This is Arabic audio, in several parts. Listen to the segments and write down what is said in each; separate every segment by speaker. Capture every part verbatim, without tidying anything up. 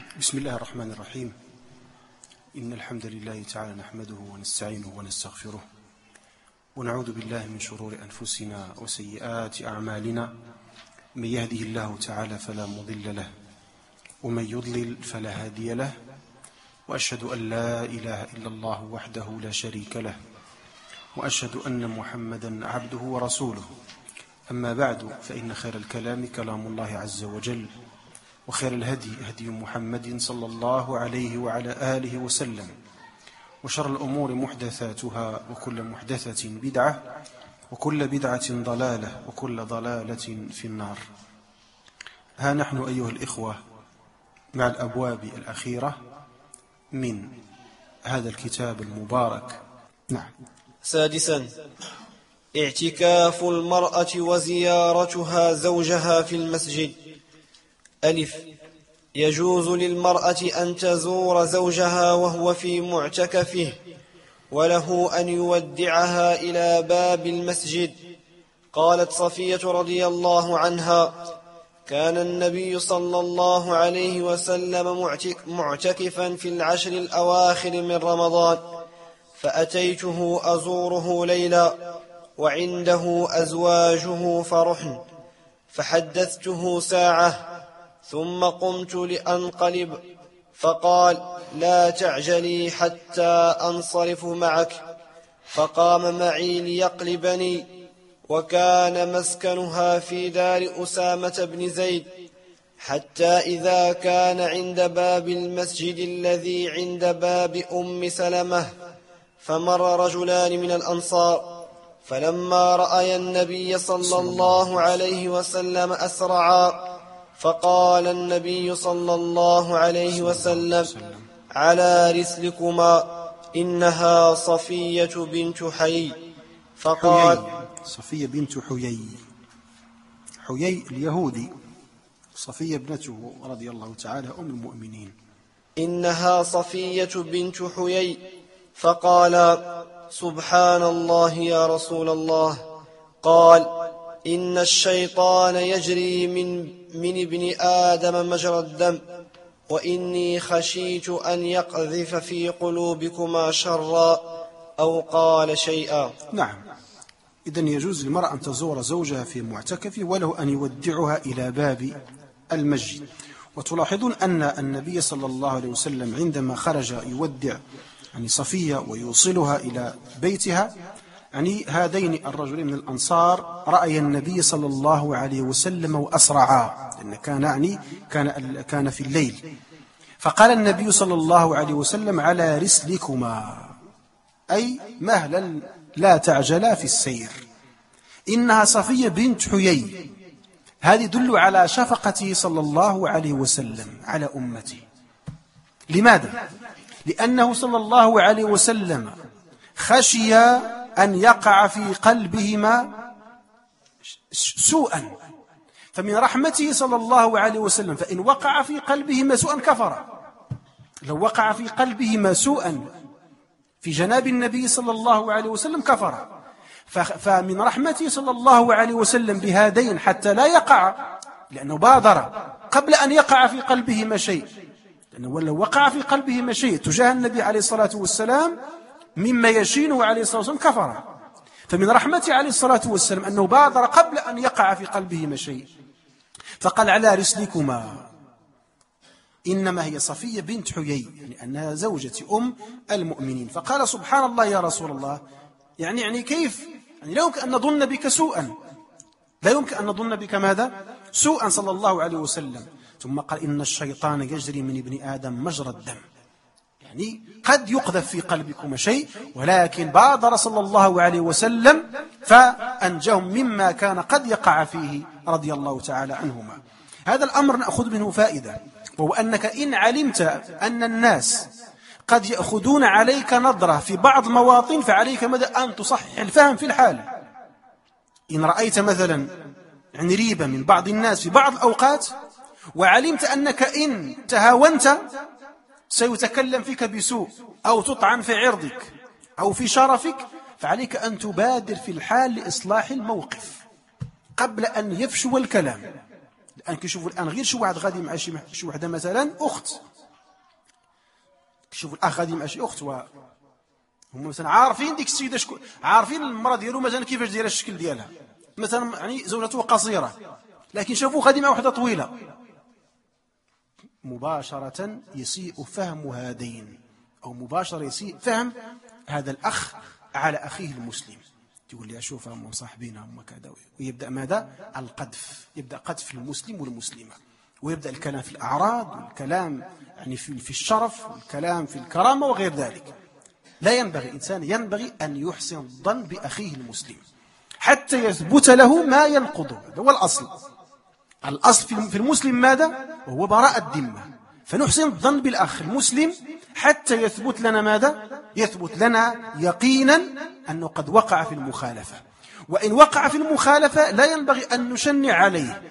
Speaker 1: بسم الله الرحمن الرحيم. إن الحمد لله تعالى نحمده ونستعينه ونستغفره ونعوذ بالله من شرور أنفسنا وسيئات أعمالنا. من يهده الله تعالى فلا مضل له ومن يضلل فلا هادي له، وأشهد أن لا إله إلا الله وحده لا شريك له، وأشهد أن محمدا عبده ورسوله. أما بعد، فإن خير الكلام كلام الله عز وجل، وخير الهدي هدي محمد صلى الله عليه وعلى آله وسلم، وشر الأمور محدثاتها، وكل محدثة بدعة، وكل بدعة ضلالة، وكل ضلالة في النار. ها نحن أيها الإخوة مع الأبواب الأخيرة من هذا الكتاب المبارك. نعم.
Speaker 2: سادسا، اعتكاف المرأة وزيارتها زوجها في المسجد. ألف، يجوز للمرأة أن تزور زوجها وهو في معتكفه، وله أن يودعها إلى باب المسجد. قالت صفية رضي الله عنها: كان النبي صلى الله عليه وسلم معتكفا في العشر الأواخر من رمضان، فأتيته أزوره ليلا وعنده أزواجه فرحن، فحدثته ساعة ثم قمت لأنقلب، فقال: لا تعجلي حتى أنصرف معك. فقام معي ليقلبني، وكان مسكنها في دار أسامة بن زيد، حتى إذا كان عند باب المسجد الذي عند باب أم سلمة، فمر رجلان من الأنصار، فلما رأي النبي صلى الله عليه وسلم أسرعا، فقال النبي صلى الله عليه وسلم: على رسلكما، إنها صفية بنت حيي. فقال:
Speaker 1: حيي. صفية بنت حيي. حيي اليهودي، صفية ابنته رضي الله تعالى أم المؤمنين.
Speaker 2: إنها صفية بنت حيي. فقال: سبحان الله يا رسول الله. قال: إن الشيطان يجري من من ابن آدم مجرى الدم، وإني خشيت أن يقذف في قلوبكما شرا، أو قال شيئا.
Speaker 1: نعم. إذن يجوز للمرأة أن تزور زوجها في معتكفه، وله أن يودعها إلى باب المسجد. وتلاحظون أن النبي صلى الله عليه وسلم عندما خرج يودع يعني صفية ويوصلها إلى بيتها، يعني هذين الرجلين من الأنصار رأي النبي صلى الله عليه وسلم وأسرعا، لأن كان يعني كان كان في الليل. فقال النبي صلى الله عليه وسلم: على رسلكما، أي مهلا لا تعجلا في السير. إنها صفية بنت حيي. هذه يدل على شفقته صلى الله عليه وسلم على أمته. لماذا؟ لأنه صلى الله عليه وسلم خشي أن يقع في قلبهما سوءا، فمن رحمته صلى الله عليه وسلم فإن وقع في قلبهما سوءا كفر. لو وقع في قلبهما سوءا في جناب النبي صلى الله عليه وسلم كفر. فمن رحمته صلى الله عليه وسلم بهذين حتى لا يقع، لأنه بادر قبل أن يقع في قلبهما شيء، لأنه لو وقع في قلبهما شيء تجاه النبي عليه الصلاة والسلام مما يشينه عليه الصلاة والسلام كفر. فمن رحمته عليه الصلاة والسلام أنه بادر قبل أن يقع في قلبهما شيء، فقال: على رسلكما. إنما هي صفية بنت حيي، يعني أنها زوجة أم المؤمنين. فقال: سبحان الله يا رسول الله، يعني يعني كيف؟ يعني لا يمكن أن نظن بك سوءا، لا يمكن أن نظن بك ماذا؟ سوءا صلى الله عليه وسلم. ثم قال: إن الشيطان يجري من ابن آدم مجرى الدم، يعني قد يقذف في قلبكم شيء، ولكن بادر صلى الله عليه وسلم فأنجهم مما كان قد يقع فيه رضي الله تعالى عنهما. هذا الأمر نأخذ منه فائدة، وهو أنك إن علمت أن الناس قد يأخذون عليك نظرة في بعض مواطن، فعليك مدى أن تصحح الفهم في الحال. إن رأيت مثلا يعني ريبة من بعض الناس في بعض الأوقات، وعلمت أنك إن تهاونت سيتكلم فيك بسوء أو تطعن في عرضك أو في شرفك، فعليك أن تبادر في الحال لإصلاح الموقف قبل أن يفشو الكلام. لأنك شوفوا الآن غير شو واحد غادي مع شي وحدة مثلا أخت شوفوا الأخ غادي مع شي أخت و هم مثلا عارفين ديك السيدة شكون، عارفين المرأة ديالو مثلا كيفاش دايره الشكل ديالها، مثلا يعني زوجته قصيرة لكن شافوه غادي مع وحدة طويلة، مباشرة يسيء فهم هذين، أو مباشرة يسيء فهم هذا الأخ على أخيه المسلم. تقول لي أشوف هم مصاحبين هم كذا، ويبدأ ماذا؟ القذف، يبدأ قذف المسلم والمسلمة، ويبدأ الكلام في الأعراض والكلام يعني في الشرف والكلام في الكرامة وغير ذلك. لا ينبغي إنسان ينبغي أن يحسن الظن بأخيه المسلم حتى يثبت له ما ينقضه، هذا هو الأصل. الأصل في المسلم ماذا؟ وهو براءة الذمة، فنحسن الظن بالأخ المسلم حتى يثبت لنا ماذا؟ يثبت لنا يقينا أنه قد وقع في المخالفة، وإن وقع في المخالفة لا ينبغي أن نشنع عليه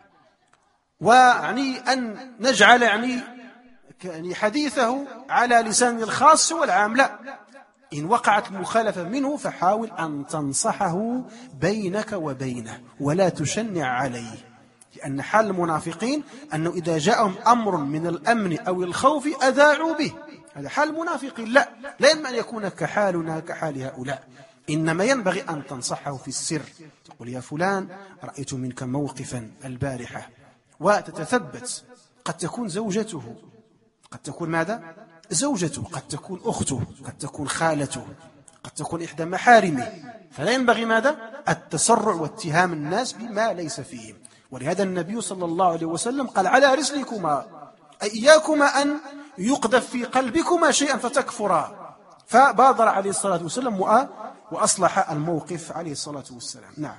Speaker 1: ويعني أن نجعل يعني يعني حديثه على لسان الخاص والعام، لا، إن وقعت المخالفة منه فحاول أن تنصحه بينك وبينه ولا تشنع عليه، لأن حال المنافقين أنه إذا جاءهم أمر من الأمن أو الخوف أذاعوا به، هذا حال المنافقين. لا لا ينبغي أن يكون كحالنا كحال هؤلاء، إنما ينبغي أن تنصحه في السر، تقول يا فلان رأيت منك موقفا البارحة، وتتثبت، قد تكون زوجته، قد تكون ماذا؟ زوجته، قد تكون أخته، قد تكون خالته، قد تكون إحدى محارمه، فلا ينبغي ماذا؟ التسرع واتهام الناس بما ليس فيهم. ولهذا النبي صلى الله عليه وسلم قال على رسلكما، أي إياكما أن يقذف في قلبكما شيئا فتكفرا، فبادر عليه الصلاة والسلام وأصلح الموقف عليه الصلاة والسلام. نعم.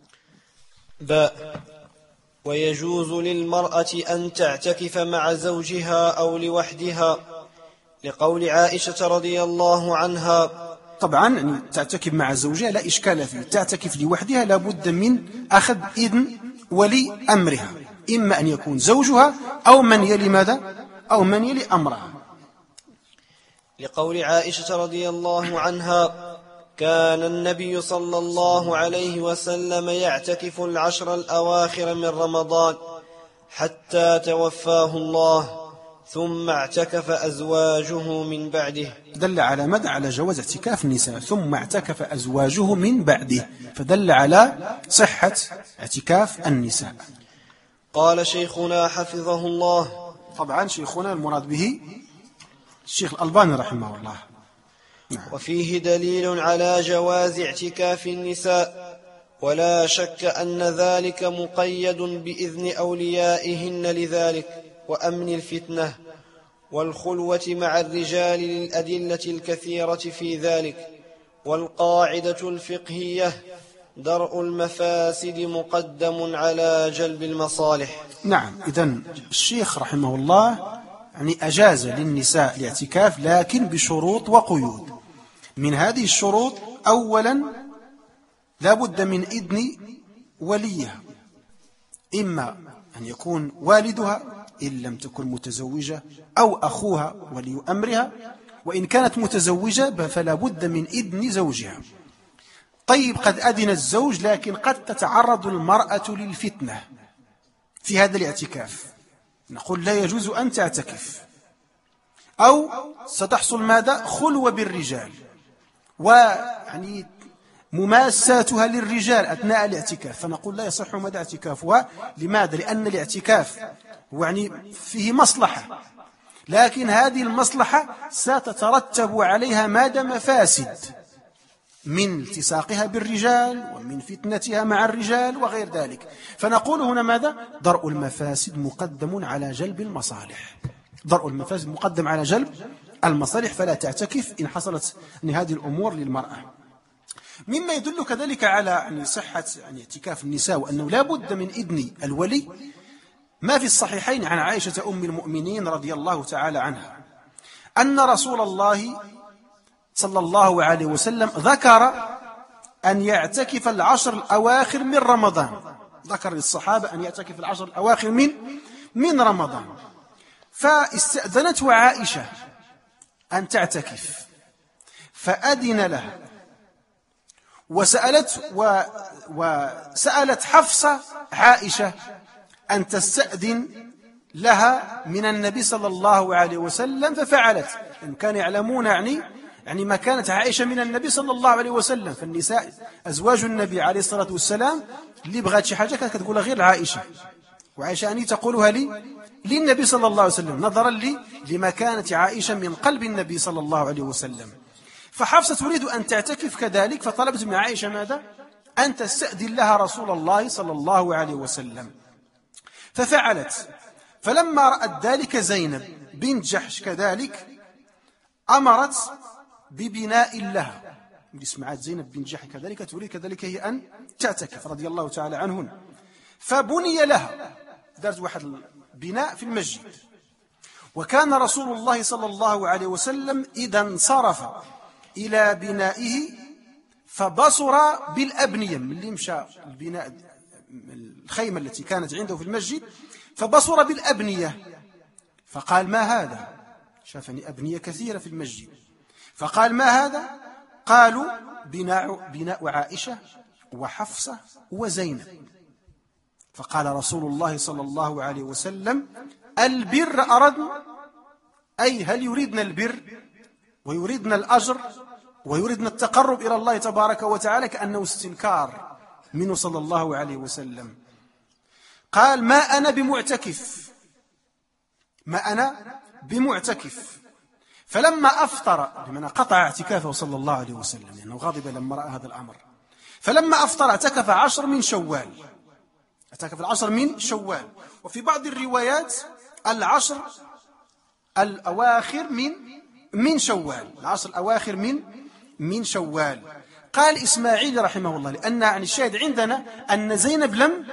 Speaker 2: باء ويجوز للمرأة أن تعتكف مع زوجها أو لوحدها، لقول عائشة رضي الله عنها.
Speaker 1: طبعا يعني تعتكف مع زوجها لا إشكال فيه، تعتكف لوحدها لابد من أخذ إذن ولي أمرها، إما أن يكون زوجها أو من يلي ماذا؟ أو من يلي أمرها.
Speaker 2: لقول عائشة رضي الله عنها كان النبي صلى الله عليه وسلم يعتكف العشر الأواخر من رمضان حتى توفاه الله، ثم اعتكف أزواجه من بعده.
Speaker 1: دل على ماذا؟ على جواز اعتكاف النساء، ثم اعتكف أزواجه من بعده، فدل على صحة اعتكاف النساء.
Speaker 2: قال شيخنا حفظه الله.
Speaker 1: طبعا شيخنا المراد به الشيخ الألباني رحمه الله. نعم.
Speaker 2: وفيه دليل على جواز اعتكاف النساء، ولا شك أن ذلك مقيد بإذن أوليائهن لذلك وأمن الفتنة والخلوة مع الرجال للأدلة الكثيرة في ذلك. والقاعدة الفقهية درء المفاسد مقدم على جلب المصالح.
Speaker 1: نعم. إذن الشيخ رحمه الله يعني أجاز للنساء الاعتكاف لكن بشروط وقيود. من هذه الشروط أولا لا بد من إذن وليها، إما أن يكون والدها إن لم تكن متزوجة، أو أخوها ولي أمرها، وإن كانت متزوجة فلا بد من إذن زوجها. طيب قد أذن الزوج لكن قد تتعرض المرأة للفتنة في هذا الاعتكاف، نقول لا يجوز أن تعتكف، أو ستحصل ماذا؟ خلوة بالرجال، ويعني مماساتها للرجال أثناء الاعتكاف، فنقول لا يصح ماذا اعتكافها. لماذا؟ لأن الاعتكاف هو يعني فيه مصلحة، لكن هذه المصلحة ستترتب عليها ماذا؟ مفاسد، من التصاقها بالرجال ومن فتنتها مع الرجال وغير ذلك. فنقول هنا ماذا؟ درء المفاسد مقدم على جلب المصالح، درء المفاسد مقدم على جلب المصالح، فلا تعتكف إن حصلت أن هذه الأمور للمرأة. مما يدل كذلك على يعني صحة يعني اعتكاف النساء وأنه لا بد من إذن الولي ما في الصحيحين عن عائشة أم المؤمنين رضي الله تعالى عنها أن رسول الله صلى الله عليه وسلم ذكر أن يعتكف العشر الأواخر من رمضان، ذكر للصحابة أن يعتكف العشر الأواخر من من رمضان، فاستأذنته عائشة أن تعتكف فأذن له، وسألت و وسألت حفصة عائشة أن تستأذن لها من النبي صلى الله عليه وسلم، ففعلت، إن كان يعلمون يعني يعني ما كانت عائشة من النبي صلى الله عليه وسلم. فالنساء أزواج النبي عليه الصلاة والسلام اللي بغات شي حاجة كانت تقولها غير عائشة، وعائشة أني تقولها لي للنبي صلى الله عليه وسلم نظرا لي لما كانت عائشة من قلب النبي صلى الله عليه وسلم. فحفصة تريد أن تعتكف كذلك، فطلبت من عائشة ماذا؟ أن تستأذن لها رسول الله صلى الله عليه وسلم، ففعلت. فلما رأت ذلك زينب بنت جحش كذلك أمرت ببناء لها. سمعت زينب بنت جحش كذلك تريد كذلك هي أن تعتكف رضي الله تعالى عنهن، فبني لها، دارت واحد البناء في المسجد. وكان رسول الله صلى الله عليه وسلم إذا انصرف إلى بنائه فبصر بالأبنية، من اللي مشى البناء الخيمة التي كانت عنده في المسجد، فبصر بالأبنية فقال ما هذا؟ شافني أبنية كثيرة في المسجد، فقال ما هذا؟ قالوا بناء, بناء عائشة وحفصة وزينب. فقال رسول الله صلى الله عليه وسلم البر أردنا، أي هل يريدنا البر ويريدنا الأجر ويريدنا التقرب إلى الله تبارك وتعالى، كأنه استنكار منه صلى الله عليه وسلم. قال ما أنا بمعتكف، ما أنا بمعتكف. فلما أفطر، بمعنى قطع اعتكافه صلى الله عليه وسلم لأنه يعني غاضب لما رأى هذا الأمر، فلما أفطر اعتكف عشر من شوال، اعتكف العشر من شوال. وفي بعض الروايات العشر الأواخر من من شوال، العشر الأواخر من من شوال. قال إسماعيل رحمه الله، لأن عن الشاهد عندنا أن زينب لم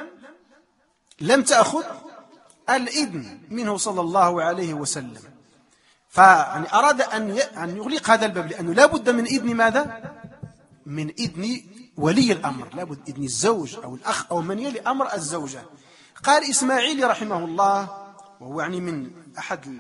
Speaker 1: لم تأخذ الإذن منه صلى الله عليه وسلم، فيعني أراد أن أن يغلق هذا الباب، لأنه لا بد من إذن ماذا؟ من إذن ولي الأمر، لا بد إذن الزوج أو الأخ أو من يلي أمر الزوجة. قال إسماعيل رحمه الله، وهو يعني من أحد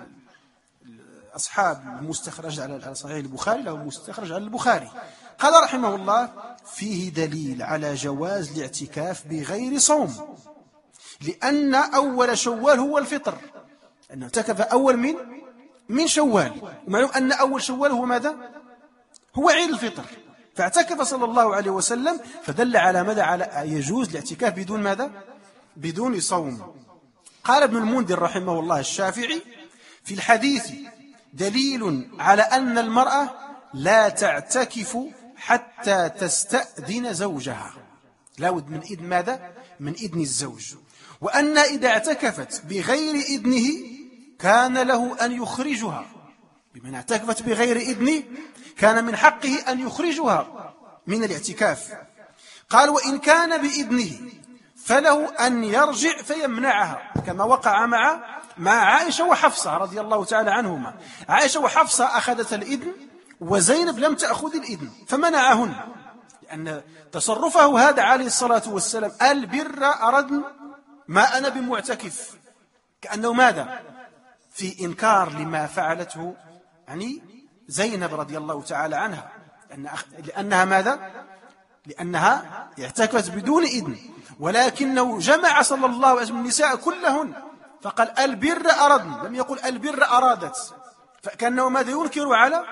Speaker 1: أصحاب المستخرج على صحيح البخاري، له مستخرج على البخاري، قال رحمه الله فيه دليل على جواز الاعتكاف بغير صوم، لأن أول شوال هو الفطر، أنه اعتكف أول من من شوال، ومعلوم أن أول شوال هو ماذا؟ هو عيد الفطر، فاعتكف صلى الله عليه وسلم، فدل على ماذا؟ على يجوز الاعتكاف بدون ماذا؟ بدون صوم. قال ابن المنذر رحمه الله الشافعي في الحديث دليل على أن المرأة لا تعتكف حتى تستأذن زوجها، لا بد من إذن ماذا؟ من إذن الزوج، وأن إذا اعتكفت بغير إذنه كان له أن يخرجها، بمن اعتكفت بغير إذنه كان من حقه أن يخرجها من الاعتكاف. قال وإن كان بإذنه فله أن يرجع فيمنعها، كما وقع مع مع عائشة وحفصة رضي الله تعالى عنهما. عائشة وحفصة أخذت الإذن وزينب لم تأخذ الإذن فمنعهن، لأن تصرفه هذا عليه الصلاة والسلام البر أردن ما أنا بمعتكف، كأنه ماذا؟ في إنكار لما فعلته يعني زينب رضي الله تعالى عنها، لأنها ماذا؟ لأنها اعتكفت بدون إذن، ولكنه جمع صلى الله عليه وسلم النساء كلهن فقال البر أردن، لم يقل البر أرادت، فكأنه ماذا؟ ينكر على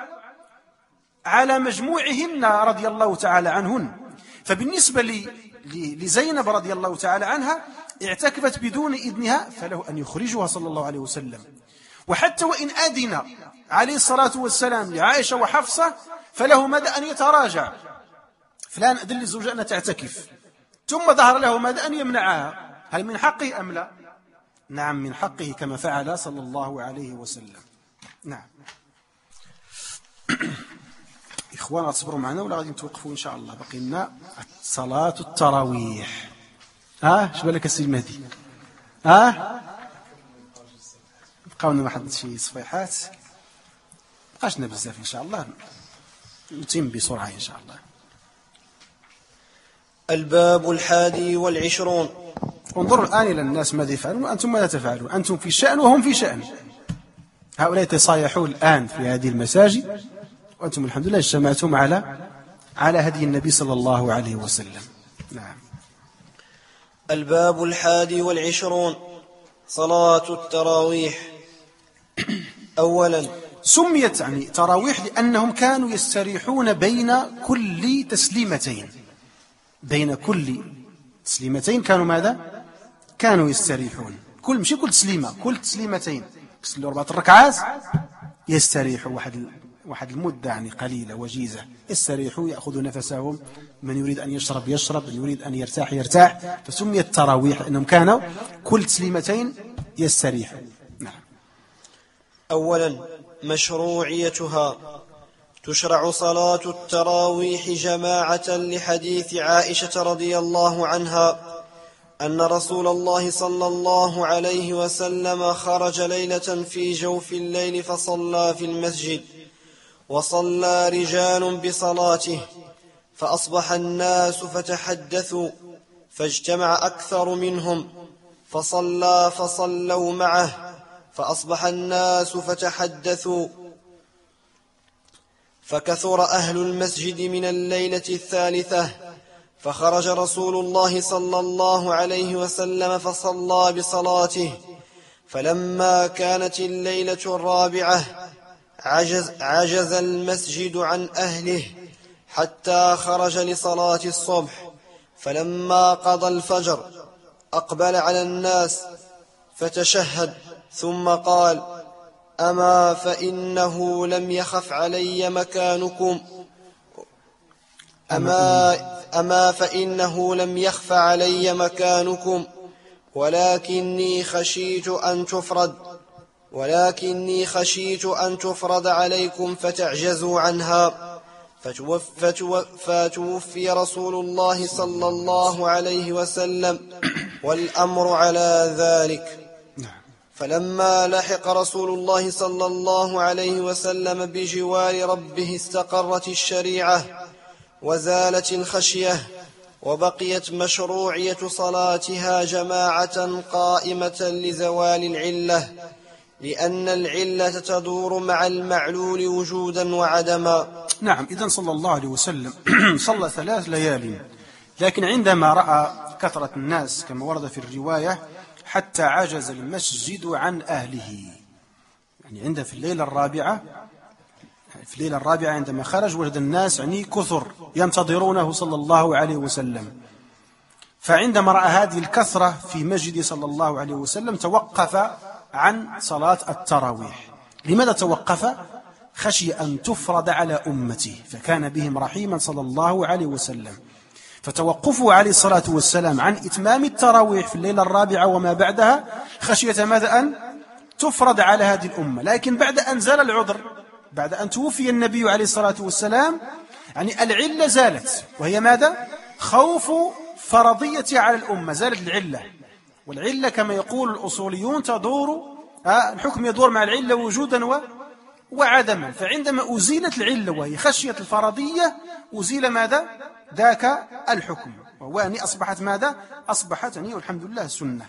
Speaker 1: على مجموعهن رضي الله تعالى عنهن. فبالنسبة لزينب رضي الله تعالى عنها اعتكفت بدون إذنها فله أن يخرجها صلى الله عليه وسلم. وحتى وإن أذن عليه الصلاة والسلام لعائشة وحفصة فله ماذا؟ أن يتراجع، فلان أذن للزوجة أن تعتكف، ثم ظهر له ماذا؟ أن يمنعها. هل من حقه أم لا؟ نعم من حقه، كما فعل صلى الله عليه وسلم. نعم إخوان تصبروا معنا ولا غادي نتوقفوا إن شاء الله، بقي لنا صلاة التراويح. ها اش بالك السي المهدي؟ ها بقاو لنا واحد شي صفيحات، بقاش لنا بزاف إن شاء الله، نتم بسرعة إن شاء الله.
Speaker 2: الباب الحادي والعشرون.
Speaker 1: انظروا الآن إلى الناس ماذا يفعلون وأنتم ماذا تفعلون، أنتم في شأن وهم في شأن. هؤلاء يتصايحون الآن في هذه المساجد وأنتم الحمد لله اجتمعتم على على هدي النبي صلى الله عليه وسلم. نعم.
Speaker 2: الباب الحادي والعشرون صلاة التراويح. أولا
Speaker 1: سميت يعني تراويح لأنهم كانوا يستريحون بين كل تسليمتين، بين كل تسليمتين كانوا ماذا؟ كانوا يستريحون، كل مش كل تسليمة، كل تسليمتين يصلوا أربعة ركعات يستريحوا واحد واحد المدة يعني قليلة وجيزة، يستريحوا يأخذوا نفسهم، من يريد أن يشرب يشرب، من يريد أن يرتاح يرتاح، فسميت تراويح لأنهم كانوا كل تسليمتين يستريحوا. نعم.
Speaker 2: أولا مشروعيتها، تشرع صلاة التراويح جماعة لحديث عائشة رضي الله عنها أن رسول الله صلى الله عليه وسلم خرج ليلة في جوف الليل فصلى في المسجد، وصلى رجال بصلاته، فأصبح الناس فتحدثوا، فاجتمع أكثر منهم فصلى فصلوا معه، فأصبح الناس فتحدثوا، فكثر أهل المسجد من الليلة الثالثة، فخرج رسول الله صلى الله عليه وسلم فصلى بصلاته، فلما كانت الليلة الرابعة عجز, عجز المسجد عن أهله حتى خرج لصلاة الصبح، فلما قضى الفجر أقبل على الناس فتشهد ثم قال: أما فإنه لم يخف علي مكانكم أما, أما فإنه لم يخف علي مكانكم ولكني خشيت أن تفرد ولكني خشيت أن تفرض عليكم فتعجزوا عنها، فتوفي رسول الله صلى الله عليه وسلم والأمر على ذلك. فلما لحق رسول الله صلى الله عليه وسلم بجوار ربه استقرت الشريعة وزالت الخشية، وبقيت مشروعية صلاتها جماعة قائمة لزوال العلة، لأن العلة تدور مع المعلول وجودا وعدما.
Speaker 1: نعم. إذن صلى الله عليه وسلم صلى ثلاث ليال، لكن عندما رأى كثرة الناس كما ورد في الرواية حتى عجز المسجد عن أهله، يعني عنده في الليلة الرابعة في الليلة الرابعة عندما خرج وجد الناس يعني كثر ينتظرونه صلى الله عليه وسلم، فعندما رأى هذه الكثرة في مسجد صلى الله عليه وسلم توقف عن صلاة التراويح. لماذا توقف؟ خشي أن تفرض على أمته، فكان بهم رحيما صلى الله عليه وسلم، فتوقفه عليه الصلاة والسلام عن إتمام التراويح في الليلة الرابعة وما بعدها خشية ماذا؟ أن تفرض على هذه الأمة. لكن بعد أن زال العذر، بعد أن توفي النبي عليه الصلاة والسلام، يعني العلة زالت، وهي ماذا؟ خوف فرضية على الأمة، زالت العلة، والعلة كما يقول الأصوليون تدور، الحكم يدور مع العلة وجودا وعدما، فعندما أزيلت العلة وهي خشية الفرضية أزيل ماذا؟ ذاك الحكم، وهو أن أصبحت ماذا؟ أصبحت يعني والحمد لله سنة.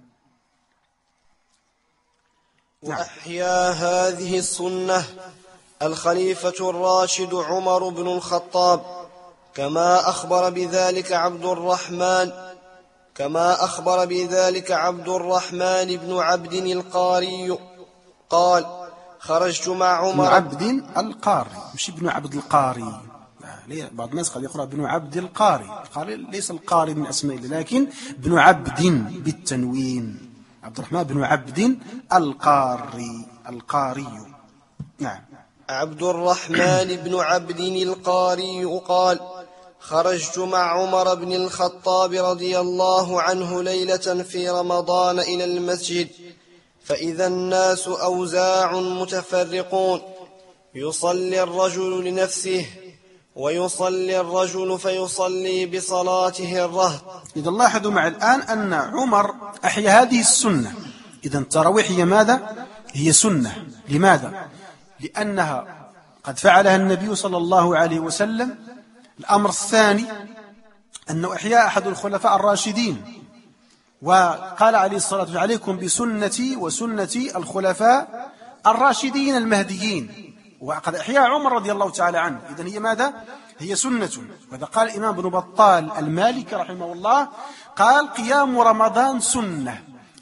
Speaker 2: وأحيا هذه السنة الخليفة الراشد عمر بن الخطاب، كما أخبر بذلك عبد الرحمن كما أخبر بذلك عبد الرحمن بن عبد القاري قال: خرجت مع عمر.
Speaker 1: ابن عبد القاري، مش ابن عبد القاري، بعض الناس قد يقرأ ابن عبد القاري، القاري ليس القاري من أسماء الله، لكن ابن عبد بالتنوين، عبد الرحمن بن عبد القاري القاري. نعم.
Speaker 2: عبد الرحمن بن عبد القاري قال: خرجت مع عمر بن الخطاب رضي الله عنه ليلة في رمضان إلى المسجد، فإذا الناس أوزاع متفرقون، يصلي الرجل لنفسه ويصلي الرجل فيصلي بصلاته الرهط.
Speaker 1: إذا لاحظوا مع الآن أن عمر أحيا هذه السنة. إذا التراويح هي ماذا؟ هي سنة. لماذا؟ لأنها قد فعلها النبي صلى الله عليه وسلم. الأمر الثاني أنه أحياء أحد الخلفاء الراشدين، وقال عليه الصلاة والسلام: عليكم بسنتي وسنة الخلفاء الراشدين المهديين. وقد أحياء عمر رضي الله تعالى عنه. إذن هي ماذا؟ هي سنة. وإذا قال الإمام ابن بطال المالكي رحمه الله قال: قيام رمضان سنة،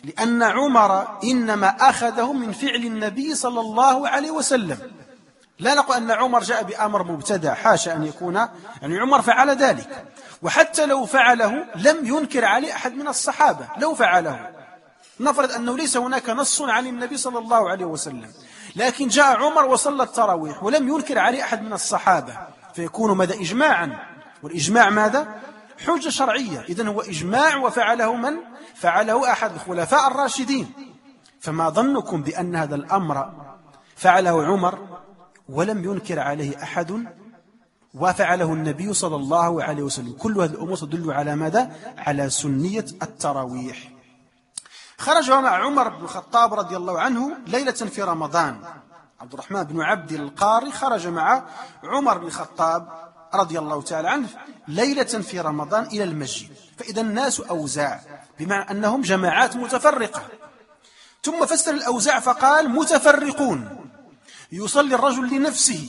Speaker 1: لأن عمر إنما أخذه من فعل النبي صلى الله عليه وسلم. لا نقول أن عمر جاء بأمر مبتدع، حاشا أن يكون، يعني عمر فعل ذلك، وحتى لو فعله لم ينكر عليه أحد من الصحابة. لو فعله نفرض أنه ليس هناك نص عن النبي صلى الله عليه وسلم، لكن جاء عمر وصلى التراويح ولم ينكر عليه أحد من الصحابة، فيكون ماذا؟ إجماعا، والإجماع ماذا؟ حجة شرعية. إذن هو إجماع وفعله من؟ فعله أحد الخلفاء الراشدين. فما ظنكم بأن هذا الأمر فعله عمر ولم ينكر عليه أحد وفعله النبي صلى الله عليه وسلم؟ كل هذه الأمور تدل على ماذا؟ على سنية التراويح. خرج مع عمر بن الخطاب رضي الله عنه ليلة في رمضان. عبد الرحمن بن عبد القاري خرج مع عمر بن الخطاب رضي الله تعالى عنه ليلة في رمضان إلى المسجد، فإذا الناس أوزاع، بمعنى أنهم جماعات متفرقة. ثم فسر الأوزاع فقال متفرقون، يصلي الرجل لنفسه،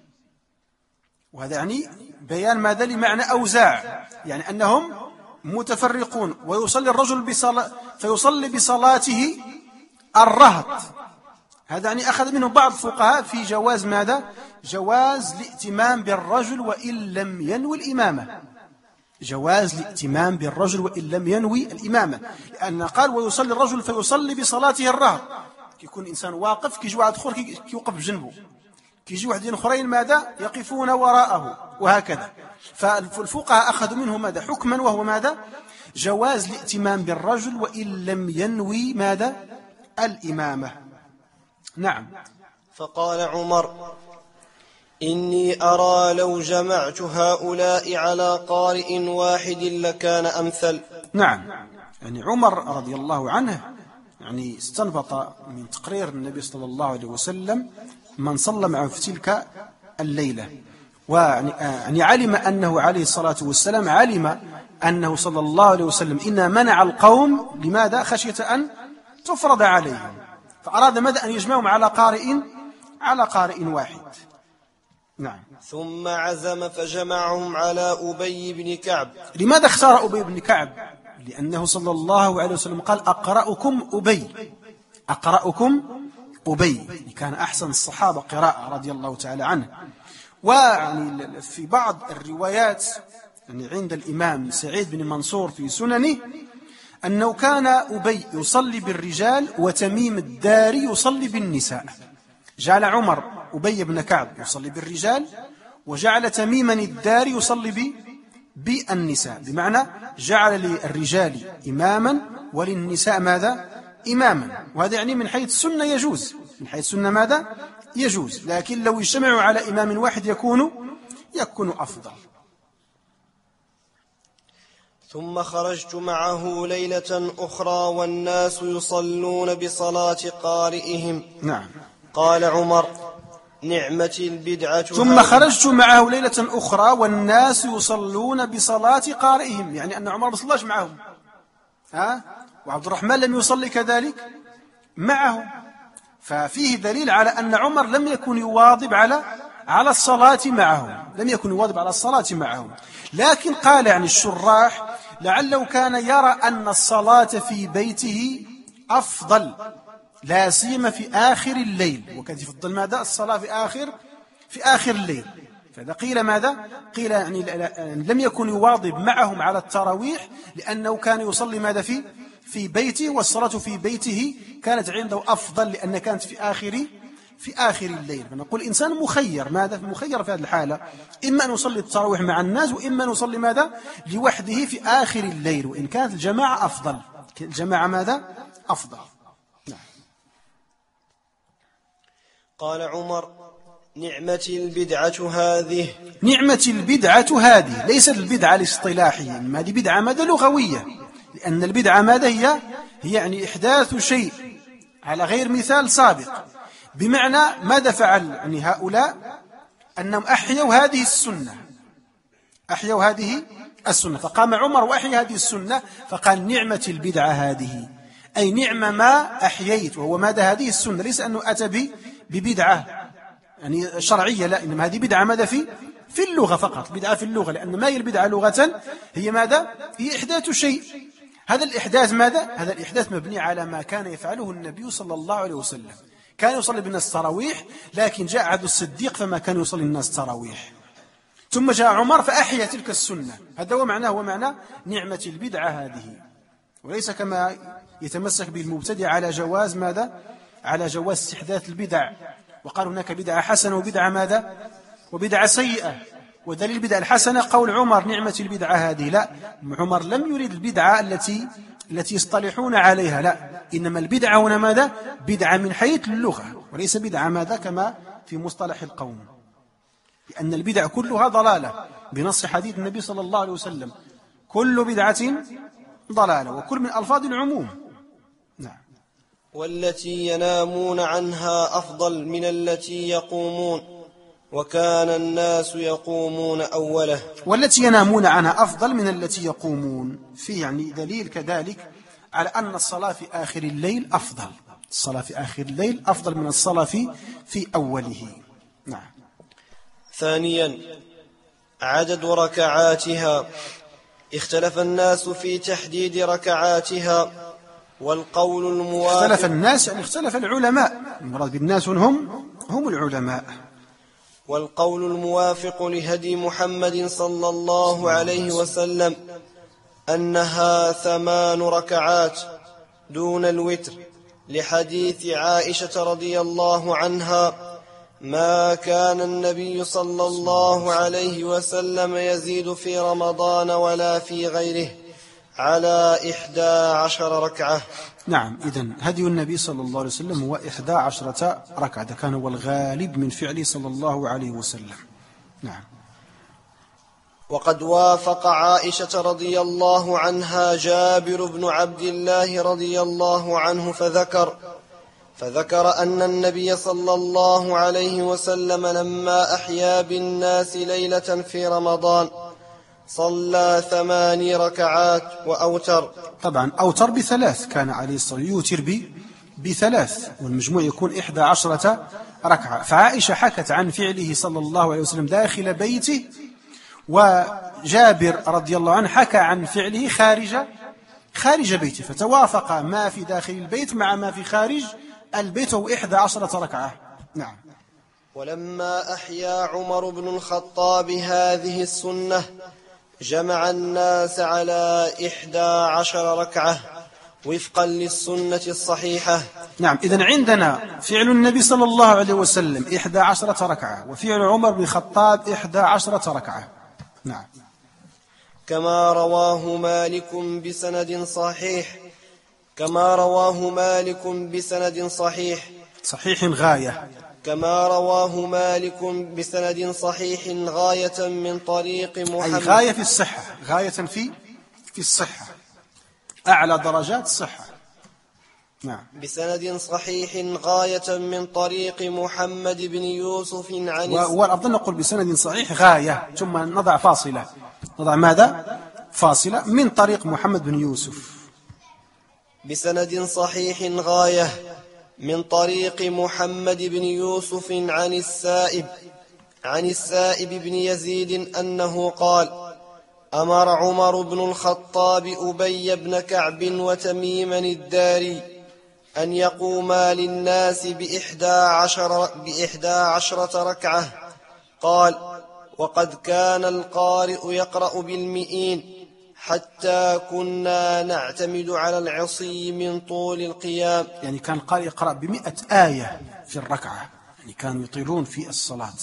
Speaker 1: وهذا يعني بيان ماذا؟ لمعنى أوزاع، يعني أنهم متفرقون. ويصلي الرجل بصلاة فيصلي بصلاته الرهط، هذا يعني أخذ منه بعض الفقهاء في جواز ماذا؟ جواز الائتمام بالرجل وإن لم ينوي الإمامة، جواز الائتمام بالرجل وإن لم ينوي الإمامة، لأن قال ويصلي الرجل فيصلي بصلاته الرهط، يكون إنسان واقف كيجي واحد آخر كيوقف بجنبه، كيجي واحدين أخرين ماذا؟ يقفون وراءه، وهكذا. فالفقهاء أخذوا منه ماذا؟ حكما، وهو ماذا؟ جواز الائتمام بالرجل وإن لم ينوي ماذا؟ الإمامة. نعم.
Speaker 2: فقال عمر إني أرى لو جمعت هؤلاء على قارئ واحد لكان أمثل.
Speaker 1: نعم، يعني عمر رضي الله عنه يعني استنبط من تقرير النبي صلى الله عليه وسلم من صلى معه في تلك الليلة، ويعني علم أنه عليه الصلاة والسلام علم أنه صلى الله عليه وسلم إن منع القوم لماذا؟ خشية أن تفرض عليهم، فأراد ماذا؟ أن يجمعهم على قارئ على قارئ واحد. نعم.
Speaker 2: ثم عزم فجمعهم على أبي بن كعب.
Speaker 1: لماذا اختار أبي بن كعب؟ لأنه صلى الله عليه وسلم قال أقرأكم أبي، أقرأكم أبي، كان أحسن الصحابة قراءة رضي الله تعالى عنه. ويعني في بعض الروايات يعني عند الإمام سعيد بن منصور في سننه أنه كان أبي يصلي بالرجال وتميم الداري يصلي بالنساء. جعل عمر أبي بن كعب يصلي بالرجال، وجعل تميما الداري يصلي بالنساء، بمعنى جعل للرجال إماما وللنساء ماذا؟ إماما. وهذا يعني من حيث السنة يجوز، من حيث السنة ماذا؟ يجوز، لكن لو اجتمعوا على إمام واحد يكون يكون أفضل.
Speaker 2: ثم خرجت معه ليلة أخرى والناس يصلون بصلاة قارئهم.
Speaker 1: نعم.
Speaker 2: قال عمر نعمة البدعة.
Speaker 1: ثم خرجت معه ليلة أخرى والناس يصلون بصلاة قارئهم، يعني أن عمر ما صلاش معهم، ها؟ وعبد الرحمن لم يصلي كذلك معهم، ففيه دليل على أن عمر لم يكن يواظب على على الصلاة معهم، لم يكن يواظب على الصلاة معهم. لكن قال يعني الشراح لعله كان يرى أن الصلاة في بيته أفضل، لا سيما في آخر الليل، وكان يفضل ماذا؟ الصلاة في آخر في آخر الليل. فإذا قيل ماذا؟ قيل يعني لم يكن يواظب معهم على التراويح لأنه كان يصلي ماذا؟ في في بيته، والصلاة في بيته كانت عنده أفضل لأن كانت في آخر في آخر الليل. فنقول إنسان مخير، ماذا؟ مخير في هذه الحالة، إما أن يصلي التراويح مع الناس، وإما أن يصلي ماذا؟ لوحده في آخر الليل، وإن كانت الجماعة أفضل، الجماعة ماذا؟ أفضل. نعم.
Speaker 2: قال عمر نعمة البدعة هذه.
Speaker 1: نعمة البدعة هذه، ليست البدعة الاصطلاحية، إنما هذه بدعة ماذا؟ لغوية، لأن البدعة ماذا هي؟ هي يعني إحداث شيء على غير مثال سابق، بمعنى ماذا فعل يعني هؤلاء؟ أنهم أحيوا هذه السنة، أحيوا هذه السنة، فقام عمر وأحيا هذه السنة، فقال نعمة البدعة هذه، أي نعم ما أحييت، وهو ماذا؟ هذه السنة، ليس أنه أتى ببدعة يعني شرعية، لا، إنما هذه بدعة ماذا؟ في في اللغة فقط، بدعة في اللغة، لأن ما هي البدعة لغة؟ هي ماذا؟ هي إحداث شيء هذا الإحداث ماذا؟ هذا الإحداث مبني على ما كان يفعله النبي صلى الله عليه وسلم. كان يصلي بالناس التراويح، لكن جاء عهد الصديق فما كان يصلي الناس التراويح، ثم جاء عمر فأحيا تلك السنة. هذا هو معناه هو معنى نعمة البدعة هذه، وليس كما يتمسك بالمبتدع على جواز ماذا؟ على جواز استحداث البدع، وقال هناك بدعة حسنة وبدعة ماذا؟ وبدعة سيئة. ودليل البدعة الحسنة قول عمر نعمة البدعة هذه. لا، عمر لم يريد البدعة التي التي يصطلحون عليها، لا، إنما البدعة هنا ماذا؟ بدعة من حيث اللغة، وليس بدعة ماذا كما في مصطلح القوم، لأن البدع كلها ضلالة بنص حديث النبي صلى الله عليه وسلم: كل بدعة ضلالة، وكل من ألفاظ العموم. نعم.
Speaker 2: والتي ينامون عنها أفضل من التي يقومون، وكان الناس يقومون أوله.
Speaker 1: والتي ينامون عنها أفضل من التي يقومون، في يعني دليل كذلك على أن الصلاة في آخر الليل أفضل. الصلاة في آخر الليل أفضل من الصلاة في, في أوله. نعم.
Speaker 2: ثانيا، عدد ركعاتها. اختلف الناس في تحديد ركعاتها، والقول الموافق.
Speaker 1: اختلف الناس يعني اختلف العلماء، المراد بالناس هم هم العلماء.
Speaker 2: والقول الموافق لهدي محمد صلى الله عليه وسلم أنها ثمان ركعات دون الوتر، لحديث عائشة رضي الله عنها: ما كان النبي صلى الله عليه وسلم يزيد في رمضان ولا في غيره على إحدى عشر ركعة.
Speaker 1: نعم، إذن هدي النبي صلى الله عليه وسلم هو إحدى عشرة ركعة، كان هو الغالب من فعله صلى الله عليه وسلم. نعم.
Speaker 2: وقد وافق عائشة رضي الله عنها جابر بن عبد الله رضي الله عنه فذكر فذكر أن النبي صلى الله عليه وسلم لما أحيا بالناس ليلة في رمضان صلى ثماني ركعات وأوتر.
Speaker 1: طبعا أوتر بثلاث، كان عليه الصلاة يوتر بثلاث، والمجموع يكون إحدى عشرة ركعة. فعائشة حكت عن فعله صلى الله عليه وسلم داخل بيته، وجابر رضي الله عنه حكى عن فعله خارج خارج بيته، فتوافق ما في داخل البيت مع ما في خارج البيت، هو إحدى عشرة ركعة. نعم.
Speaker 2: ولما أحيا عمر بن الخطاب هذه السنة جمع الناس على إحدى عشر ركعة وفقا للسنة الصحيحة.
Speaker 1: نعم، إذن عندنا فعل النبي صلى الله عليه وسلم إحدى عشرة ركعة، وفعل عمر بن الخطاب إحدى عشرة ركعة. نعم.
Speaker 2: كما رواه مالك بسند صحيح كما رواه مالك بسند صحيح
Speaker 1: صحيح غاية
Speaker 2: كما رواه مالك بسند صحيح غاية من طريق محمد،
Speaker 1: أي غاية في الصحة، غاية في في الصحة، أعلى درجات الصحة. نعم.
Speaker 2: بسند صحيح غاية من طريق محمد بن يوسف عن
Speaker 1: والأفضل نقول بسند صحيح غاية، ثم نضع فاصلة، نضع ماذا؟ فاصلة، من طريق محمد بن يوسف.
Speaker 2: بسند صحيح غاية من طريق محمد بن يوسف عن السائب عن السائب بن يزيد أنه قال: أمر عمر بن الخطاب أبي بن كعب وتميما الداري أن يقوما للناس بإحدى عشر بإحدى عشرة ركعة. قال: وقد كان القارئ يقرأ بالمئين حتى كنا نعتمد على العصي من طول القيام.
Speaker 1: يعني كان القارئ يقرأ بمئة آية في الركعة، يعني كانوا يطيلون في الصلاة.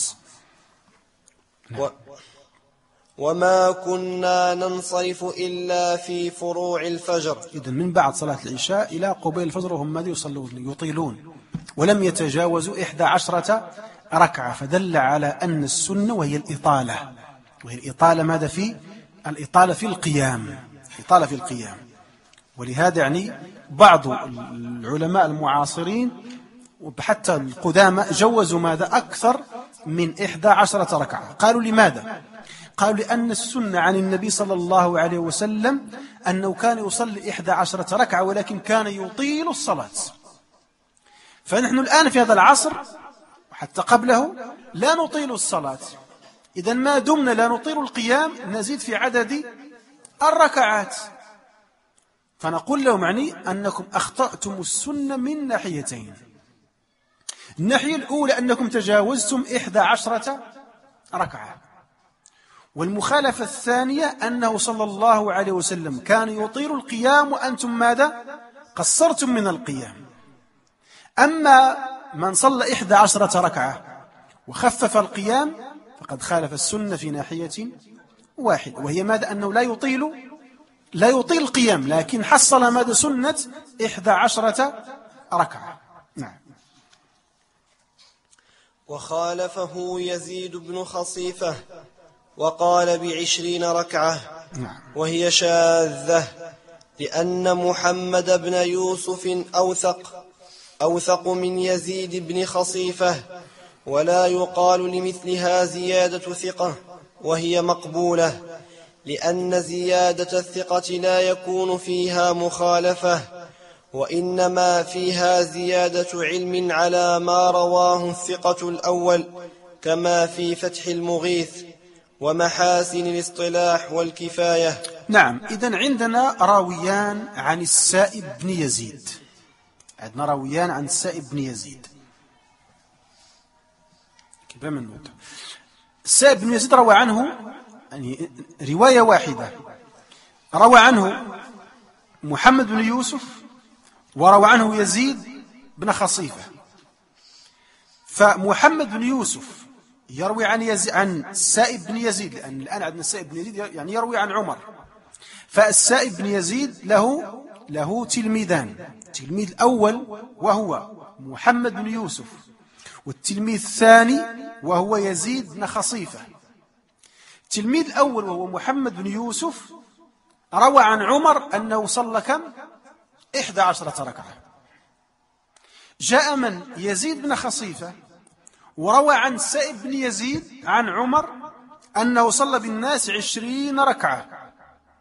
Speaker 2: و وما كنا ننصرف إلا في فروع الفجر.
Speaker 1: إذن من بعد صلاة العشاء إلى قبيل الفجر وهم ماذا يصلون؟ يطيلون، ولم يتجاوزوا إحدى عشرة ركعة، فدل على أن السنة وهي الإطالة، وهي الإطالة ماذا في الإطالة في القيام، الإطالة في القيام. ولهذا يعني بعض العلماء المعاصرين وحتى القدامى جوزوا ماذا أكثر من إحدى عشرة ركعة. قالوا لماذا؟ قالوا لأن السنة عن النبي صلى الله عليه وسلم أنه كان يصلي إحدى عشرة ركعة، ولكن كان يطيل الصلاة. فنحن الآن في هذا العصر وحتى قبله لا نطيل الصلاة، إذن ما دمنا لا نطيل القيام نزيد في عدد الركعات. فنقول لهم يعني أنكم أخطأتم السنة من ناحيتين. الناحية الأولى أنكم تجاوزتم إحدى عشرة ركعة، والمخالفة الثانية أنه صلى الله عليه وسلم كان يطيل القيام وأنتم ماذا؟ قصرتم من القيام. أما من صلى إحدى عشرة ركعة وخفف القيام فقد خالف السنة في ناحية واحدة، وهي ماذا؟ أنه لا يطيل لا يطيل القيام، لكن حصل ماذا؟ سنة إحدى عشرة ركعة. نعم.
Speaker 2: وخالفه يزيد بن خصيفة وقال بعشرين ركعة، وهي شاذة، لأن محمد بن يوسف أوثق أوثق من يزيد بن خصيفة، ولا يقال لمثلها زيادة ثقة، وهي مقبولة، لأن زيادة الثقة لا يكون فيها مخالفة، وإنما فيها زيادة علم على ما رواه الثقة الأول، كما في فتح المغيث ومحاسن الاصطلاح والكفاية.
Speaker 1: نعم. إذن عندنا راويان عن السائب بن يزيد عندنا راويان عن السائب بن يزيد كيف من نقطة. السائب بن يزيد روى عنه يعني رواية واحدة، روى عنه محمد بن يوسف وروى عنه يزيد بن خصيفة. فمحمد بن يوسف يروي عن يزيد عن السائب بن يزيد، لأن الآن عندنا السائب بن يزيد يعني يروي عن عمر. فالسائب بن يزيد له له تلميذان، التلميذ الأول وهو محمد بن يوسف، والتلميذ الثاني وهو يزيد بن خصيفة. التلميذ الأول وهو محمد بن يوسف روى عن عمر أنه صلى كم؟ إحدى عشرة ركعة. جاء من يزيد بن خصيفة وروى عن السائب بن يزيد عن عمر أنه صلى بالناس عشرين ركعة.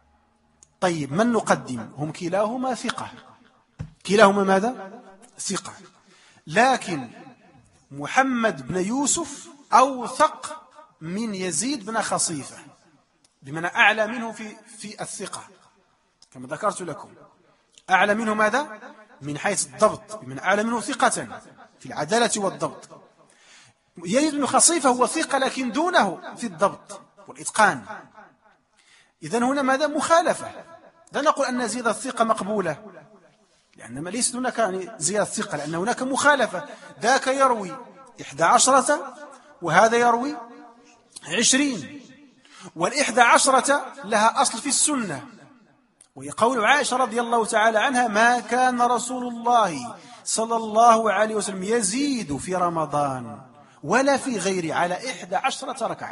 Speaker 1: طيب من نقدم؟ هم كلاهما ثقة، كلاهما ماذا؟ ثقة، لكن محمد بن يوسف أوثق من يزيد بن خصيفة، بمعنى أعلى منه في في الثقة، كما ذكرت لكم، أعلى منه ماذا؟ من حيث الضبط، بمعنى أعلى منه ثقة في العدالة والضبط. يزيد بن خصيفة هو ثقة لكن دونه في الضبط والإتقان. إذن هنا ماذا؟ مخالفة. لا نقول أن زيادة الثقة مقبولة، لأن ما ليس هناك يعني زيادة الثقة، لأن هناك مخالفة. ذاك يروي إحدى عشرة وهذا يروي عشرين، والإحدى عشرة لها أصل في السنة، ويقول عائشة رضي الله تعالى عنها: ما كان رسول الله صلى الله عليه وسلم يزيد في رمضان ولا في غيره على إحدى عشرة ركعة.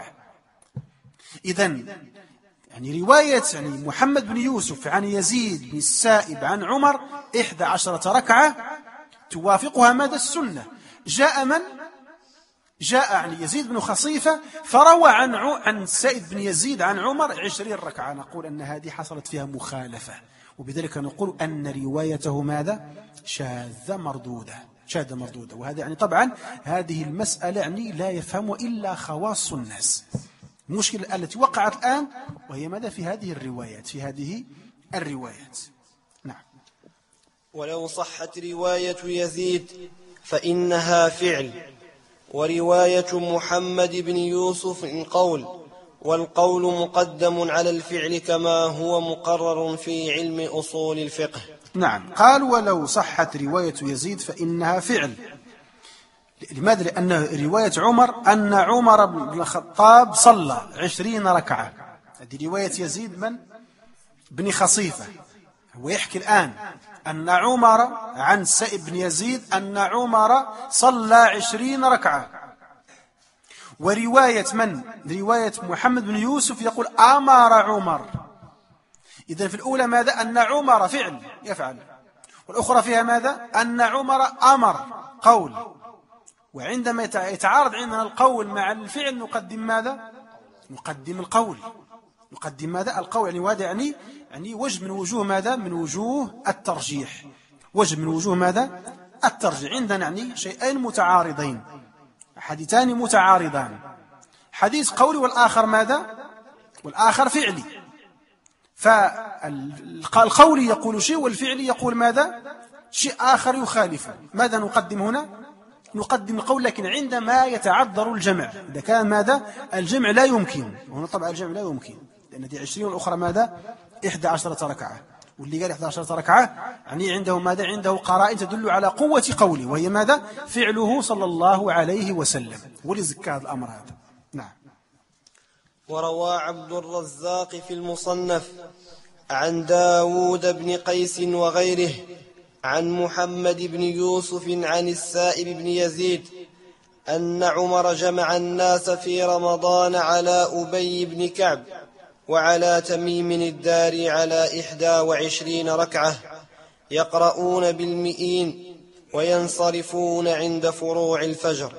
Speaker 1: إذن يعني رواية يعني محمد بن يوسف عن يزيد بن السائب عن عمر إحدى عشرة ركعة توافقها ماذا؟ السنة. جاء من؟ جاء عن يزيد بن خصيفة فروى عن عن السائب بن يزيد عن عمر عشرين ركعة. نقول أن هذه حصلت فيها مخالفة، وبذلك نقول أن روايته ماذا؟ شاذة مردودة، شاذة مردودة. وهذا يعني طبعا هذه المسألة يعني لا يفهم إلا خواص الناس. المشكلة التي وقعت الآن وهي ماذا؟ في هذه الروايات في هذه الروايات نعم.
Speaker 2: ولو صحت رواية يزيد فإنها فعل، ورواية محمد بن يوسف قول، والقول مقدم على الفعل كما هو مقرر في علم أصول الفقه.
Speaker 1: نعم. قال ولو صحت رواية يزيد فإنها فعل. لماذا؟ لأن رواية عمر أن عمر بن الخطاب صلى عشرين ركعة. هذه رواية يزيد من بن خصيفة، هو يحكي الآن أن عمر عن سائب بن يزيد أن عمر صلى عشرين ركعة. ورواية من؟ رواية محمد بن يوسف يقول أمر عمر. إذن في الأولى ماذا؟ أن عمر فعل يفعل، والأخرى فيها ماذا؟ أن عمر أمر قول. وعندما يتعارض عندنا القول مع الفعل نقدم ماذا؟ نقدم القول. نقدم ماذا؟ القول. يعني وهذا يعني يعني وجه من وجوه ماذا؟ من وجوه الترجيح. وجه من وجوه ماذا؟ الترجيح. عندنا يعني شيئين متعارضين، حديثان متعارضان، حديث قولي والآخر ماذا؟ والآخر فعلي. فالقول يقول شيء والفعل يقول ماذا؟ شيء آخر يخالفه. ماذا نقدم هنا؟ نقدم القول لكن عندما يتعذر الجمع. إذا كان ماذا؟ الجمع لا يمكن، وهنا طبعا الجمع لا يمكن، لأن دي عشرين والأخرى ماذا؟ إحدى عشرة ركعة، واللي قال إحدى عشرة ركعة يعني عنده ماذا؟ عنده قرائن تدل على قوة قوله، وهي ماذا؟ فعله صلى الله عليه وسلم، ولزكى هذا الأمر هذا. نعم.
Speaker 2: وروى عبد الرزاق في المصنف عن داود بن قيس وغيره عن محمد بن يوسف عن السائب بن يزيد أن عمر جمع الناس في رمضان على أبي بن كعب وعلى تميم الداري على إحدى وعشرين ركعة يقرؤون بالمئين وينصرفون عند فروع الفجر.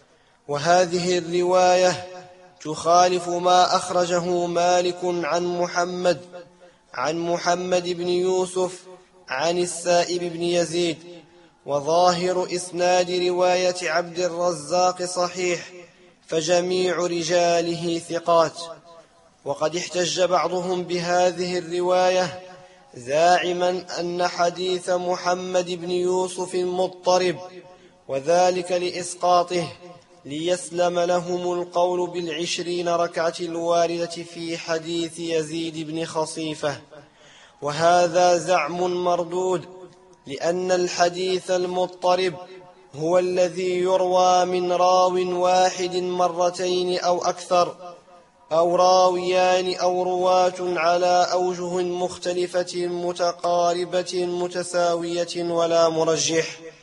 Speaker 2: وهذه الرواية تخالف ما أخرجه مالك عن محمد عن محمد بن يوسف عن السائب بن يزيد. وظاهر إسناد رواية عبد الرزاق صحيح، فجميع رجاله ثقات. وقد احتج بعضهم بهذه الرواية زاعما أن حديث محمد بن يوسف مضطرب، وذلك لإسقاطه ليسلم لهم القول بالعشرين ركعة الواردة في حديث يزيد بن خصيفة. وهذا زعم مردود، لأن الحديث المضطرب هو الذي يروى من راو واحد مرتين أو أكثر، أو راويان أو رواة على أوجه مختلفة متقاربة متساوية ولا مرجح.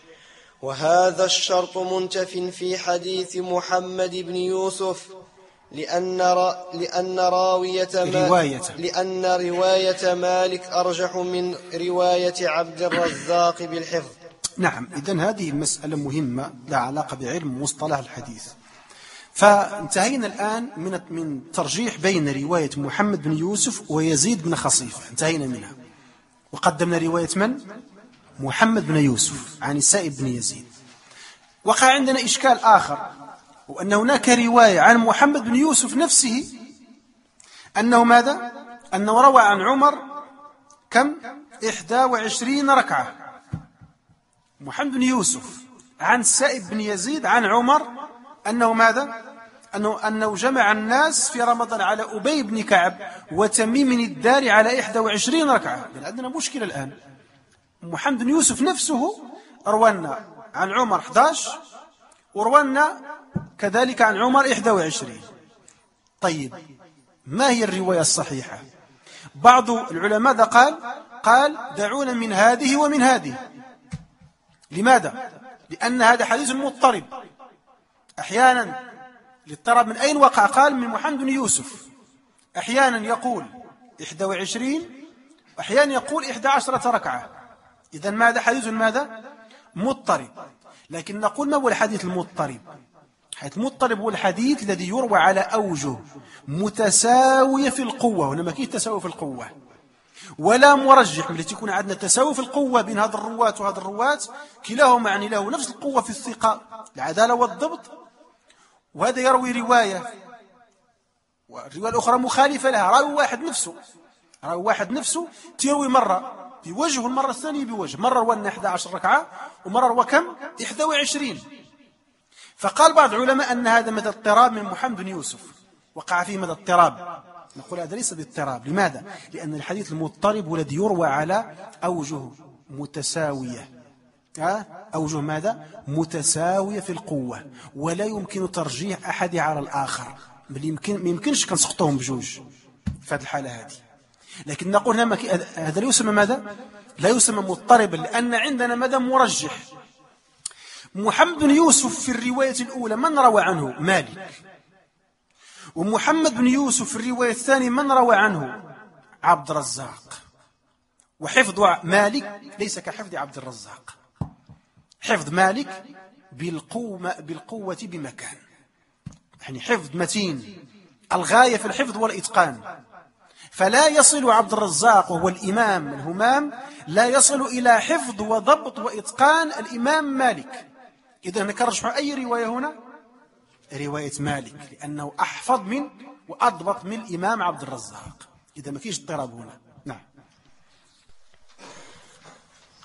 Speaker 2: وهذا الشرط منتف في حديث محمد بن يوسف، لأن, را لأن, راوية
Speaker 1: رواية.
Speaker 2: لأن رواية مالك أرجح من رواية عبد الرزاق بالحفظ.
Speaker 1: نعم. إذن هذه مسألة مهمة لها علاقة بعلم مصطلح الحديث. فانتهينا الآن من من ترجيح بين رواية محمد بن يوسف ويزيد بن خصيفة، انتهينا منها، وقدمنا رواية من؟ محمد بن يوسف عن السائب بن يزيد. وقع عندنا إشكال آخر، وأن هناك رواية عن محمد بن يوسف نفسه أنه ماذا؟ أنه روى عن عمر كم؟ إحدى وعشرين ركعة. محمد بن يوسف عن السائب بن يزيد عن عمر أنه ماذا؟ أنه, أنه جمع الناس في رمضان على أبي بن كعب وتميم الداري على إحدى وعشرين ركعة. عندنا مشكلة الآن. محمد بن يوسف نفسه روانا عن عمر أحد عشر، وروانا كذلك عن عمر إحدى وعشرين. طيب، ما هي الرواية الصحيحة؟ بعض العلماء قال قال دعونا من هذه ومن هذه. لماذا؟ لأن هذا حديث مضطرب. أحيانا الاضطراب من أين وقع؟ قال من محمد بن يوسف. أحيانا يقول إحدى وعشرين، وأحيانا يقول إحدى عشرة ركعة. إذن ماذا؟ حديث ماذا؟ مضطرب. لكن نقول ما هو الحديث المضطرب؟ الحديث المضطرب هو الحديث الذي يروى على أوجه متساوية في القوة، هنا ما كاين تساوي في القوة ولا مرجح، التي يكون عندنا تساوي في القوة بين هذا الرواة وهذا الرواة، كلاهما يعني له نفس القوة في الثقة العدالة والضبط، وهذا يروي رواية والرواية الأخرى مخالفة لها. راوي واحد نفسه راوي واحد نفسه تروي مرة بوجه والمرة الثانية بوجه، مرة روى إحدى عشرة ركعة ومرة روى كم؟ إحدى وعشرين. فقال بعض العلماء أن هذا مدى اضطراب من محمد بن يوسف، وقع فيه مدى اضطراب. نقول هذا ليس باضطراب. لماذا؟ لأن الحديث المضطرب هو الذي يروى على أوجه متساوية، أوجه ماذا؟ متساوية في القوة، ولا يمكن ترجيح أحد على الآخر، بل يمكن ما يمكنش كنسقطهم بجوج في هذه الحالة هذه. لكن نقول هنا هذا لا يسمى ماذا؟ لا يسمى مضطربا، لأن عندنا ماذا؟ مرجح. محمد بن يوسف في الرواية الأولى من روى عنه؟ مالك. ومحمد بن يوسف في الرواية الثانية من روى عنه؟ عبد الرزاق. وحفظ مالك ليس كحفظ عبد الرزاق. حفظ مالك بالقوة, بالقوة بمكان، يعني حفظ متين، الغاية في الحفظ والإتقان. فلا يصل عبد الرزاق وهو الإمام الهمام، لا يصل إلى حفظ وضبط وإتقان الإمام مالك. إذا نكرجح أي رواية هنا؟ رواية مالك، لأنه أحفظ من وأضبط من الإمام عبد الرزاق. إذا ما فيش اضطراب هنا.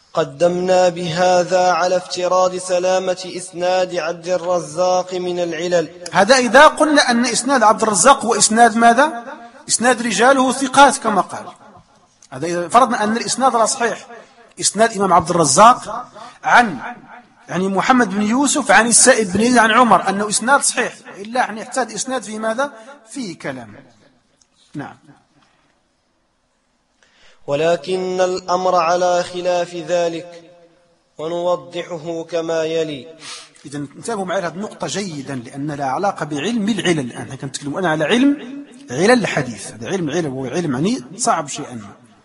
Speaker 2: قدمنا بهذا على افتراض سلامة إسناد عبد الرزاق من العلل.
Speaker 1: هذا إذا قلنا أن إسناد عبد الرزاق هو إسناد ماذا؟ إسناد رجاله ثقات كما قال. هذا إذا فرضنا أن الإسناد لا صحيح، إسناد إمام عبد الرزاق عن يعني محمد بن يوسف عن السائب بن يزيد عن عمر أنه إسناد صحيح، إلا أن يحتاج إسناد في ماذا؟ فيه كلام. نعم.
Speaker 2: ولكن الأمر على خلاف ذلك، ونوضحه كما يلي.
Speaker 1: إذا انتبهوا معي هذه النقطة جيدا، لأن لها علاقة بعلم العلل. الآن نحن نتكلم أنا على علم علل الحديث، هذا علم العلل وهو علم يعني صعب شيئا.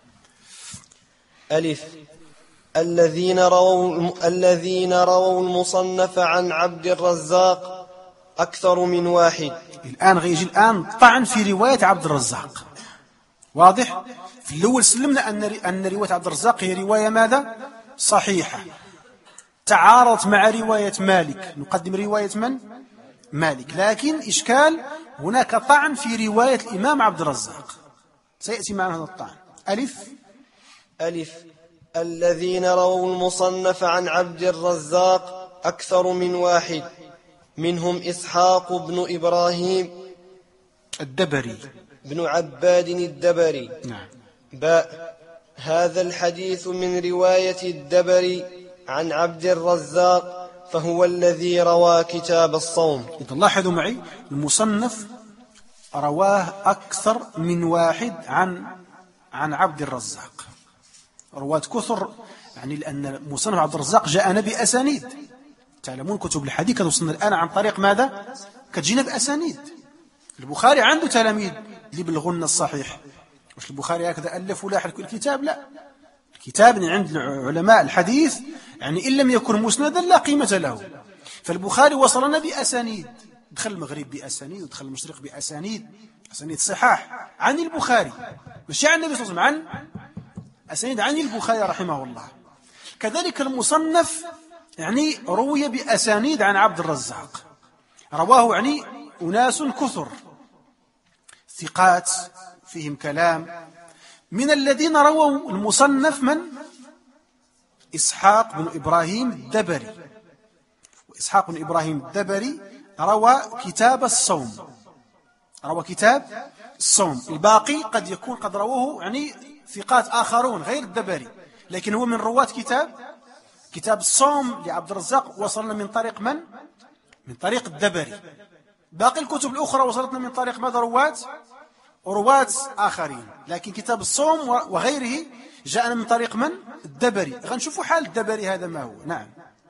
Speaker 2: ألف الذين رووا الذين رووا المصنف عن عبد الرزاق أكثر من واحد.
Speaker 1: الآن غيجي الآن طعن في رواية عبد الرزاق، واضح؟ في الأول سلمنا أن أن رواية عبد الرزاق هي رواية ماذا؟ صحيحة، تعارضت مع رواية مالك، نقدم رواية من؟ مالك. لكن إشكال هناك طعن في رواية الإمام عبد الرزاق، سيأتي معنا هذا الطعن. ألف
Speaker 2: ألف الذين رووا المصنف عن عبد الرزاق أكثر من واحد، منهم إسحاق بن إبراهيم
Speaker 1: الدبري
Speaker 2: بن عباد الدبري.
Speaker 1: نعم.
Speaker 2: باء هذا الحديث من رواية الدبري عن عبد الرزاق، فهو الذي روى كتاب الصوم.
Speaker 1: إذا لاحظوا معي المصنف رواه أكثر من واحد عن عن عبد الرزاق، رواة كثر، يعني لأن مصنف عبد الرزاق جاءنا بأسانيد. تعلمون كتب الحديث كتوصلنا الآن عن طريق ماذا؟ كتجينا بأسانيد. البخاري عنده تلاميذ اللي بلغونا الصحيح، مش البخاري هكذا ألف ولا حرك الكتاب، لا، الكتاب عند علماء الحديث يعني إن لم يكن مسندا لا قيمة له. فالبخاري وصلنا بأسانيد، دخل المغرب بأسانيد ودخل المشرق بأسانيد، أسانيد صحاح عن البخاري، مش عن النبي صلى الله عليه وسلم، عن أسانيد عن البخاري رحمه الله. كذلك المصنف يعني روي بأسانيد عن عبد الرزاق، رواه يعني أناس كثر ثقات فيهم كلام. من الذين رووا المصنف من؟ إسحاق بن إبراهيم الدبري، وإسحاق بن إبراهيم الدبري روى كتاب الصوم، روى كتاب الصوم. الباقي قد يكون قد رووه يعني ثقات آخرون غير الدبري، لكن هو من رواة كتاب كتاب الصوم لعبد الرزاق وصلنا من طريق من؟ من طريق الدبري. باقي الكتب الأخرى وصلتنا من طريق ماذا؟ رواة ورواة آخرين، لكن كتاب الصوم وغيره جاءنا من طريق من؟ الدبري. غنشوفوا حال الدبري هذا ما هو. نعم.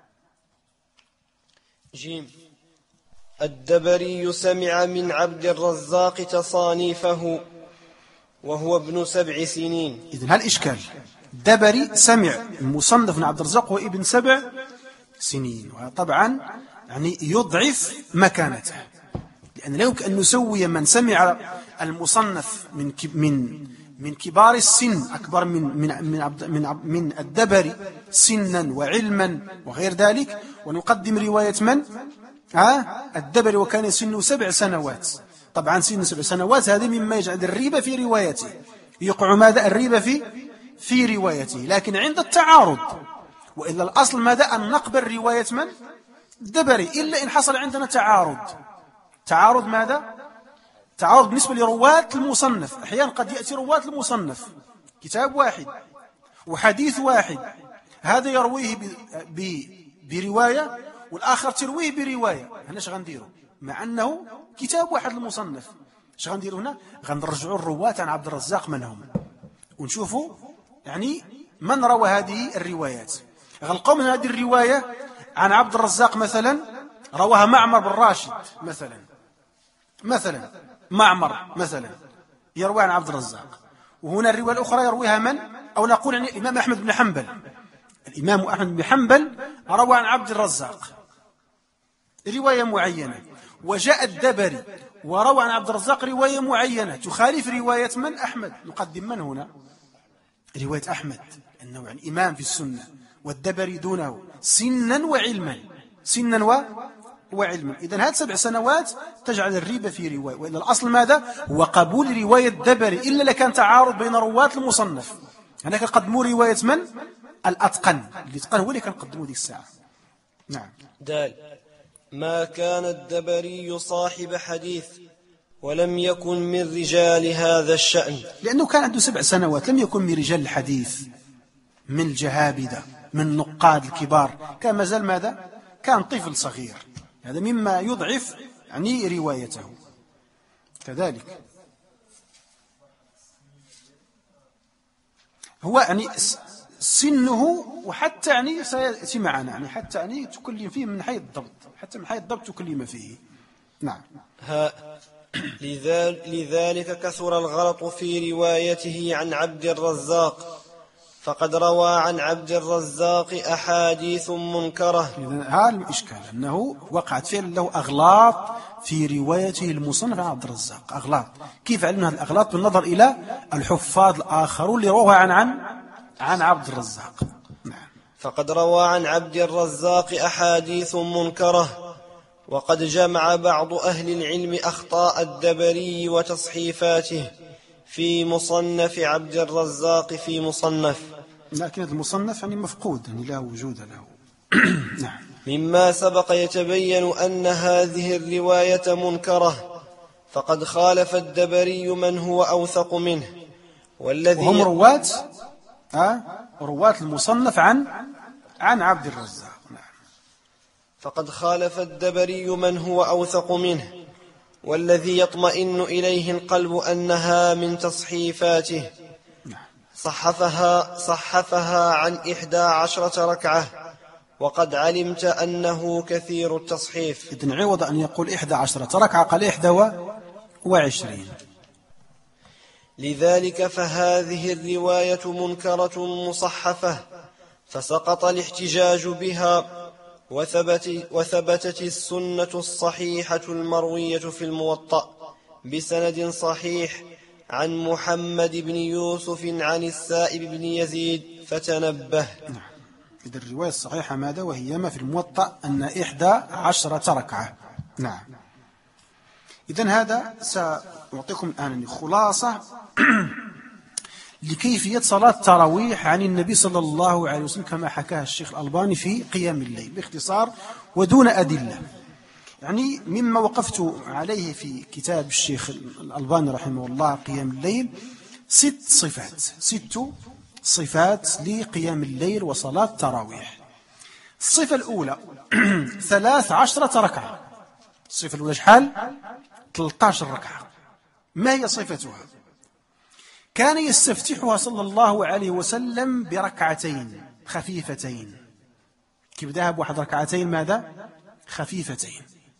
Speaker 2: جيم الدبري سمع من عبد الرزاق تصانيفه وهو ابن سبع سنين.
Speaker 1: إذن هل إشكال؟ الدبري سمع المصنف من عبد الرزاق وهو ابن سبع سنين، وطبعا يعني يضعف مكانته، لأن لا يمكن أن نسوي من سمع المصنف من من من كبار السن، أكبر من من من عبد من, من الدبري سنا وعلما وغير ذلك، ونقدم رواية من؟ ها الدبري وكان سنه سبع سنوات. طبعا سن سبع سنوات هذه مما يجعل الريبة في روايته، يقع ماذا؟ الريبة في في روايته، لكن عند التعارض، وإلا الأصل ماذا؟ أن نقبل رواية من؟ الدبري، إلا إن حصل عندنا تعارض. تعارض ماذا؟ تعارض بالنسبة لرواة المصنف. أحيانا قد يأتي رواة المصنف كتاب واحد وحديث واحد، هذا يرويه ب... ب... برواية والآخر ترويه برواية، هنا ايش غنديروا؟ مع أنه كتاب واحد المصنف، ايش غنديروا هنا؟ غنرجعوا الرواة عن عبد الرزاق من هم، ونشوفوا يعني من روى هذه الروايات. غنلقوا من هذه الرواية عن عبد الرزاق مثلا رواها معمر بن راشد مثلا مثلا معمر مثلا يروي عن عبد الرزاق، وهنا الرواية الأخرى يرويها من؟ أو نقول عن الإمام أحمد بن حنبل، الإمام أحمد بن حنبل روى عن عبد الرزاق رواية معينة، وجاء الدبري وروى عن عبد الرزاق رواية معينة تخالف رواية من؟ أحمد. نقدم من هنا؟ رواية أحمد، أنه يعني إمام في السنة، والدبري دونه سنا وعلما، سنا و وعلما. إذن هذه سبع سنوات تجعل الريبة في رواية، وإلا الأصل ماذا؟ هو قبول رواية الدبري، إلا لكان تعارض بين رواة المصنف. هناك قدموا رواية من؟ الأتقن، اللي اتقن هو اللي كنقدموا ديك الساعة. نعم.
Speaker 2: دال ما كان الدبري صاحب حديث ولم يكن من رجال هذا الشأن،
Speaker 1: لأنه كان عنده سبع سنوات، لم يكن من رجال الحديث، من الجهابذة، من النقاد الكبار، كان مازال ماذا؟ كان طفل صغير. هذا مما يضعف يعني روايته. كذلك هو يعني سنه، وحتى يعني سيأتي معنا يعني حتى يعني تكلم فيه من حيث الضبط، حتى من حيث الضبط تكلم فيه. نعم.
Speaker 2: ها لذلك كثر الغلط في روايته عن عبد الرزاق، فقد روى عن عبد الرزاق أحاديث منكرة.
Speaker 1: هذا الإشكال أنه وقعت فعلا له أغلاط في روايته المصنف عن عبد الرزاق. أغلاط، كيف علمنا هذه الأغلاط؟ بالنظر إلى الحفاظ الآخرون اللي روها عن عن عن عبد الرزاق. نعم.
Speaker 2: فقد روى عن عبد الرزاق أحاديث منكرة، وقد جمع بعض أهل العلم أخطاء الدبري وتصحيفاته في مصنف عبد الرزاق في مصنف،
Speaker 1: لكن هذا المصنف يعني مفقود، يعني لا وجود له. نعم.
Speaker 2: مما سبق يتبين أن هذه الرواية منكرة، فقد خالف الدبري من هو أوثق منه، والذي
Speaker 1: وهم رواة أه؟ رواة المصنف عن عن عبد الرزاق. نعم.
Speaker 2: فقد خالف الدبري من هو أوثق منه، والذي يطمئن إليه القلب أنها من تصحيفاته. صحفها, صحفها عن إحدى عشرة ركعة، وقد علمت أنه كثير التصحيف.
Speaker 1: إذن عوض أن يقول إحدى عشرة ركعة قال إحدى وعشرين.
Speaker 2: لذلك فهذه الرواية منكرة مصحفة، فسقط الاحتجاج بها، وثبت وثبتت السنة الصحيحة المروية في الموطأ بسند صحيح عن محمد بن يوسف عن السائب بن يزيد، فتنبه.
Speaker 1: نعم. إذا الرواية الصحيحة ماذا؟ وهي ما في الموطأ أن إحدى عشرة ركعة. نعم. إذن هذا سأعطيكم الآن خلاصة لكيفية صلاة التراويح عن النبي صلى الله عليه وسلم كما حكاها الشيخ الألباني في قيام الليل باختصار ودون أدلة. يعني مما وقفت عليه في كتاب الشيخ الألباني رحمه الله قيام الليل ست صفات ست صفات لقيام الليل وصلاة التراويح. الصفة الأولى ثلاث عشرة ركعة. الصفة الأولى شحال؟ ثلاثة عشر ركعة. ما هي صفتها؟ كان يستفتحها صلى الله عليه وسلم بركعتين خفيفتين. كيف بداها بواحد ركعتين ماذا؟ خفيفتين.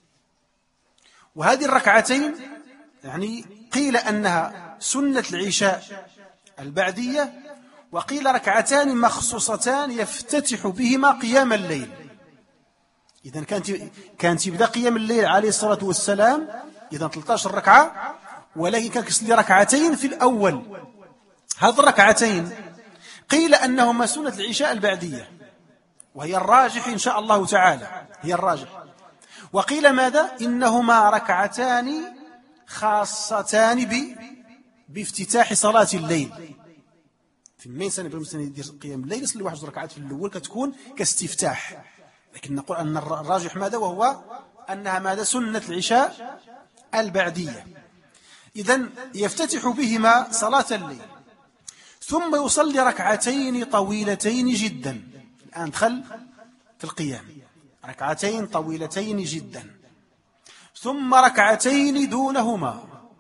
Speaker 1: وهذه الركعتين يعني قيل أنها سنة العشاء البعدية، وقيل ركعتان مخصوصتان يفتتح بهما قيام الليل. إذن كانت كانت يبدأ قيام الليل عليه الصلاة والسلام إذن ثلاثة عشر ركعة، ولكن كان يصلي ركعتين في الأول. هذه الركعتين قيل أنهما سنة العشاء البعدية، وهي الراجح إن شاء الله تعالى، هي الراجح. وقيل ماذا؟ إنهما ركعتان خاصتان ب... بافتتاح صلاة الليل. في المين سنة بالمسنة يدير قيام الليل يصلي واحد ركعات في الأول كتكون كاستفتاح، لكن نقول أن الراجح ماذا؟ وهو أنها ماذا؟ سنة العشاء البعدية. إذن يفتتح بهما صلاة الليل، ثم يصلي ركعتين طويلتين جدا. الآن دخل في القيام، ركعتين طويلتين جدا، ثم ركعتين دونهما،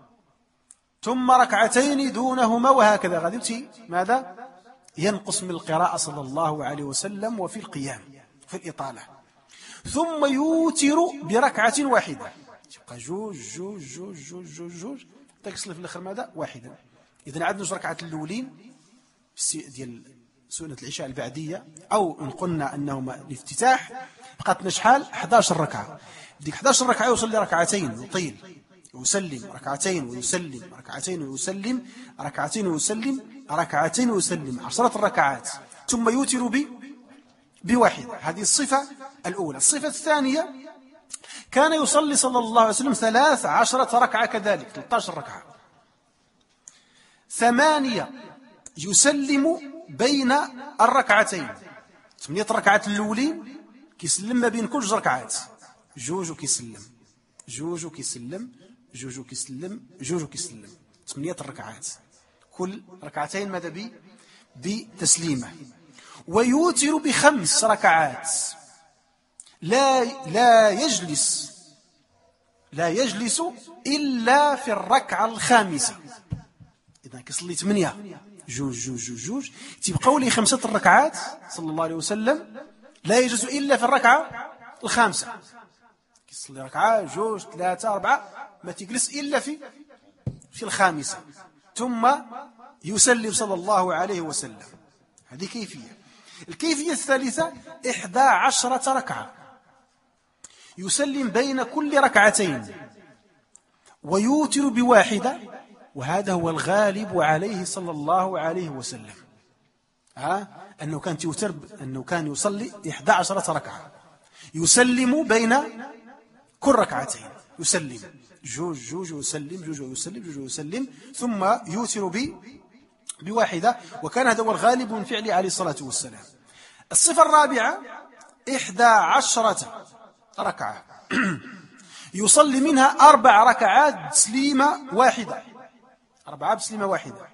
Speaker 1: ثم ركعتين دونهما، وهكذا غادي ماذا؟ ينقص من القراءة صلى الله عليه وسلم وفي القيام في الإطالة، ثم يوتر بركعة واحدة. تبقى جوج جوج جوج جوج جوج جوج تكسل في الآخر ماذا؟ واحدة. إذن عندنا جوج ركعات الأولين ديال سنة العشاء البعدية، أو إن قلنا أنهما الافتتاح، بقاتنا شحال؟ أحد عشر ركعة. ديك أحد عشر ركعة يصلي ركعتين يطيل ويسلم، ركعتين ويسلم، ركعتين ويسلم، ركعتين ويسلم، ركعتين ويسلم، عشرة ركعات، ثم يوتر ب بواحد. هذه الصفة الأولى. الصفة الثانية كان يصلي صلى الله عليه وسلم ثلاث عشرة ركعة كذلك، ثلاثة عشر ركعة، ثمانية يسلم بين الركعتين. ثمانية ركعات الأولين كيسلم ما بين كل جوج ركعات، جوج وكيسلم، جوج وكيسلم، جوج وكيسلم، جوج وكيسلم. ثمانية ركعات، كل ركعتين ماذا بي بتسليمة. ويوتر بخمس ركعات، لا لا يجلس لا يجلس إلا في الركعة الخامسة. إذا كيصلي ثمانية جوج جوج جوج جوج تبقوا لي خمسة الركعات صلى الله عليه وسلم لا يجلس إلا في الركعة الخامسة. كيصلي ركعة جوج ثلاثة أربعة ما تجلس إلا في في الخامسة، ثم يسلم صلى الله عليه وسلم. هذه كيفية. الكيفية الثالثة إحدى عشرة ركعة، يسلم بين كل ركعتين ويوتر بواحدة، وهذا هو الغالب عليه صلى الله عليه وسلم. ها أنه كان يوتر، أنه كان يصلي إحدى عشرة ركعة، يسلم بين كل ركعتين، يسلم جوج جوج ويسلم جوج ويسلم جوج ويسلم، ثم يوتر بواحدة، وكان هذا هو الغالب من فعله عليه الصلاة والسلام. الصفة الرابعة إحدى عشرة ركعة يصلي منها أربع ركعات بسليمة واحدة، أربعة بسليمة واحدة،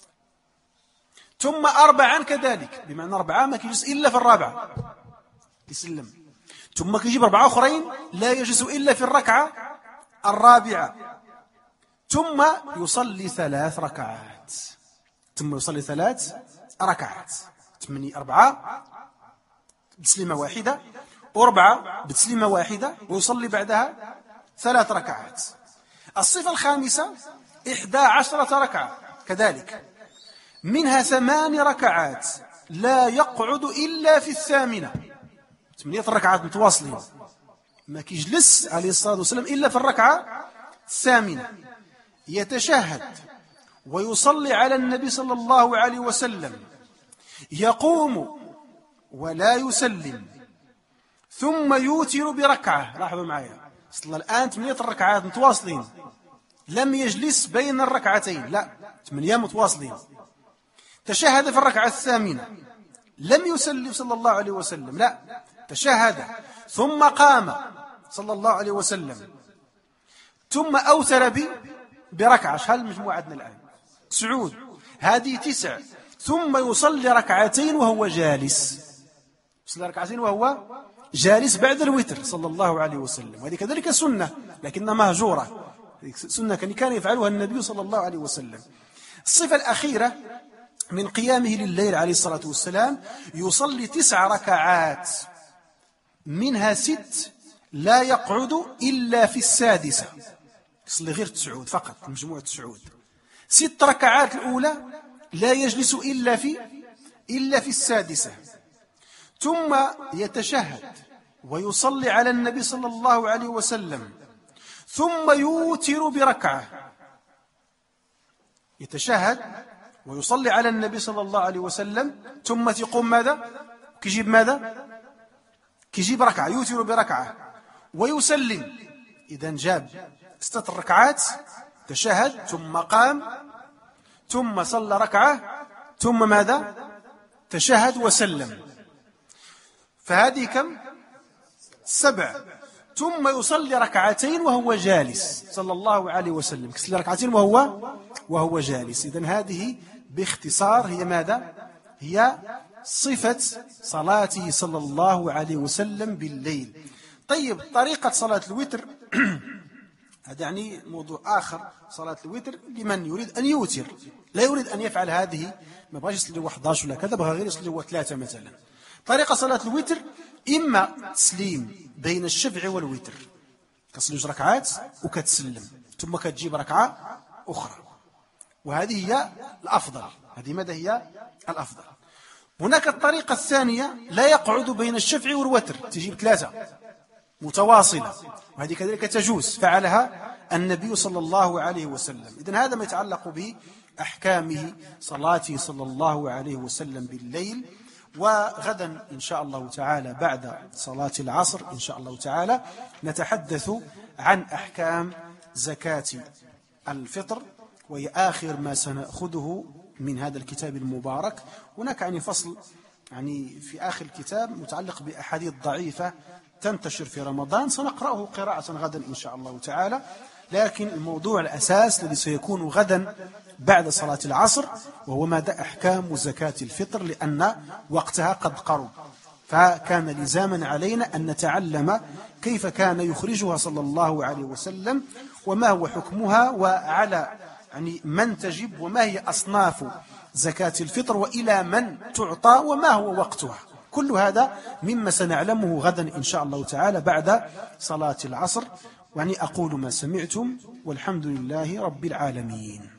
Speaker 1: ثم أربعا كذلك، بمعنى أربعة ما كيجلس إلا في الرابعة يسلم، ثم كيجيب أربعة أخرين لا يجلس إلا في الركعة الرابعة، ثم يصلي ثلاث ركعات ثم يصلي ثلاث ركعات ثمانية أربعة بتسليمة واحدة، أربعة بتسليمة واحدة، ويصلي بعدها ثلاث ركعات. الصفة الخامسة إحدى عشرة ركعة كذلك، منها ثمان ركعات لا يقعد إلا في الثامنة، ثمانية ركعات متواصلين ما كيجلس عليه الصلاة والسلام إلا في الركعة الثامنة، يتشهد ويصلي على النبي صلى الله عليه وسلم، يقوم ولا يسلم، ثم يوتر بركعة. لاحظوا معي، صلى الآن ثمانية ركعات متواصلين، لم يجلس بين الركعتين، لا ثمانية متواصلين، تشهد في الركعة الثامنة، لم يسلم صلى الله عليه وسلم، لا تشهد ثم قام صلى الله عليه وسلم، ثم أوتر بركعة. هل مجموعة عندنا الآن سعود، هذه تسع، ثم يصلي ركعتين وهو جالس، يصلي ركعتين وهو جالس بعد الوتر صلى الله عليه وسلم. وهذه كذلك سنة لكنها مهجورة، سنة كان يفعلها النبي صلى الله عليه وسلم. الصفة الأخيرة من قيامه لليل عليه الصلاة والسلام، يصلي تسع ركعات، منها ست لا يقعد إلا في السادسة، يصلي غير تسعود فقط، مجموعة تسعود. ست ركعات الأولى لا يجلس إلا في إلا في السادسة، ثم يتشهد ويصلي على النبي صلى الله عليه وسلم، ثم يوتر بركعة، يتشهد ويصلي على النبي صلى الله عليه وسلم، ثم تقوم ماذا؟ كيجيب ماذا؟ كيجيب ركعة، يوتر بركعة ويسلم. إذن جاب ستة ركعات، تشهد ثم قام ثم صلى ركعة ثم ماذا؟ تشهد وسلم. فهذه كم؟ سبع. ثم يصلي ركعتين وهو جالس صلى الله عليه وسلم، يصلي ركعتين وهو وهو جالس. إذن هذه باختصار هي ماذا؟ هي صفة صلاته صلى الله عليه وسلم بالليل. طيب، طريقة صلاة الوتر هذا يعني موضوع آخر. صلاة الوتر لمن يريد أن يوتر، لا يريد أن يفعل هذه، ما بغاش يصلي واحد عشر ولا كذا، بغا غير يصلي هو ثلاثة مثلا. طريقة صلاة الوتر إما تسليم بين الشفع والوتر، كتصلي جوج ركعات وكتسلم، ثم كتجيب ركعة أخرى، وهذه هي الأفضل. هذه ماذا هي الأفضل؟ هناك الطريقة الثانية، لا يقعد بين الشفع والوتر، تجيب ثلاثة متواصلة، وهذه كذلك تجوز، فعلها النبي صلى الله عليه وسلم. إذن هذا ما يتعلق بأحكامه صلاته صلى الله عليه وسلم بالليل. وغدا إن شاء الله تعالى بعد صلاة العصر إن شاء الله تعالى نتحدث عن أحكام زكاة الفطر، وهي آخر ما سنأخذه من هذا الكتاب المبارك. هناك يعني فصل يعني في آخر الكتاب متعلق بأحاديث ضعيفة تنتشر في رمضان، سنقرأه قراءة غدا إن شاء الله تعالى. لكن الموضوع الأساس الذي سيكون غدا بعد صلاة العصر وهو ماذا أحكام زكاة الفطر، لأن وقتها قد قرب، فكان لزاما علينا أن نتعلم كيف كان يخرجها صلى الله عليه وسلم، وما هو حكمها، وعلى يعني من تجب، وما هي أصناف زكاة الفطر، وإلى من تعطى، وما هو وقتها. كل هذا مما سنعلمه غدا إن شاء الله تعالى بعد صلاة العصر. يعني أقول ما سمعتم والحمد لله رب العالمين.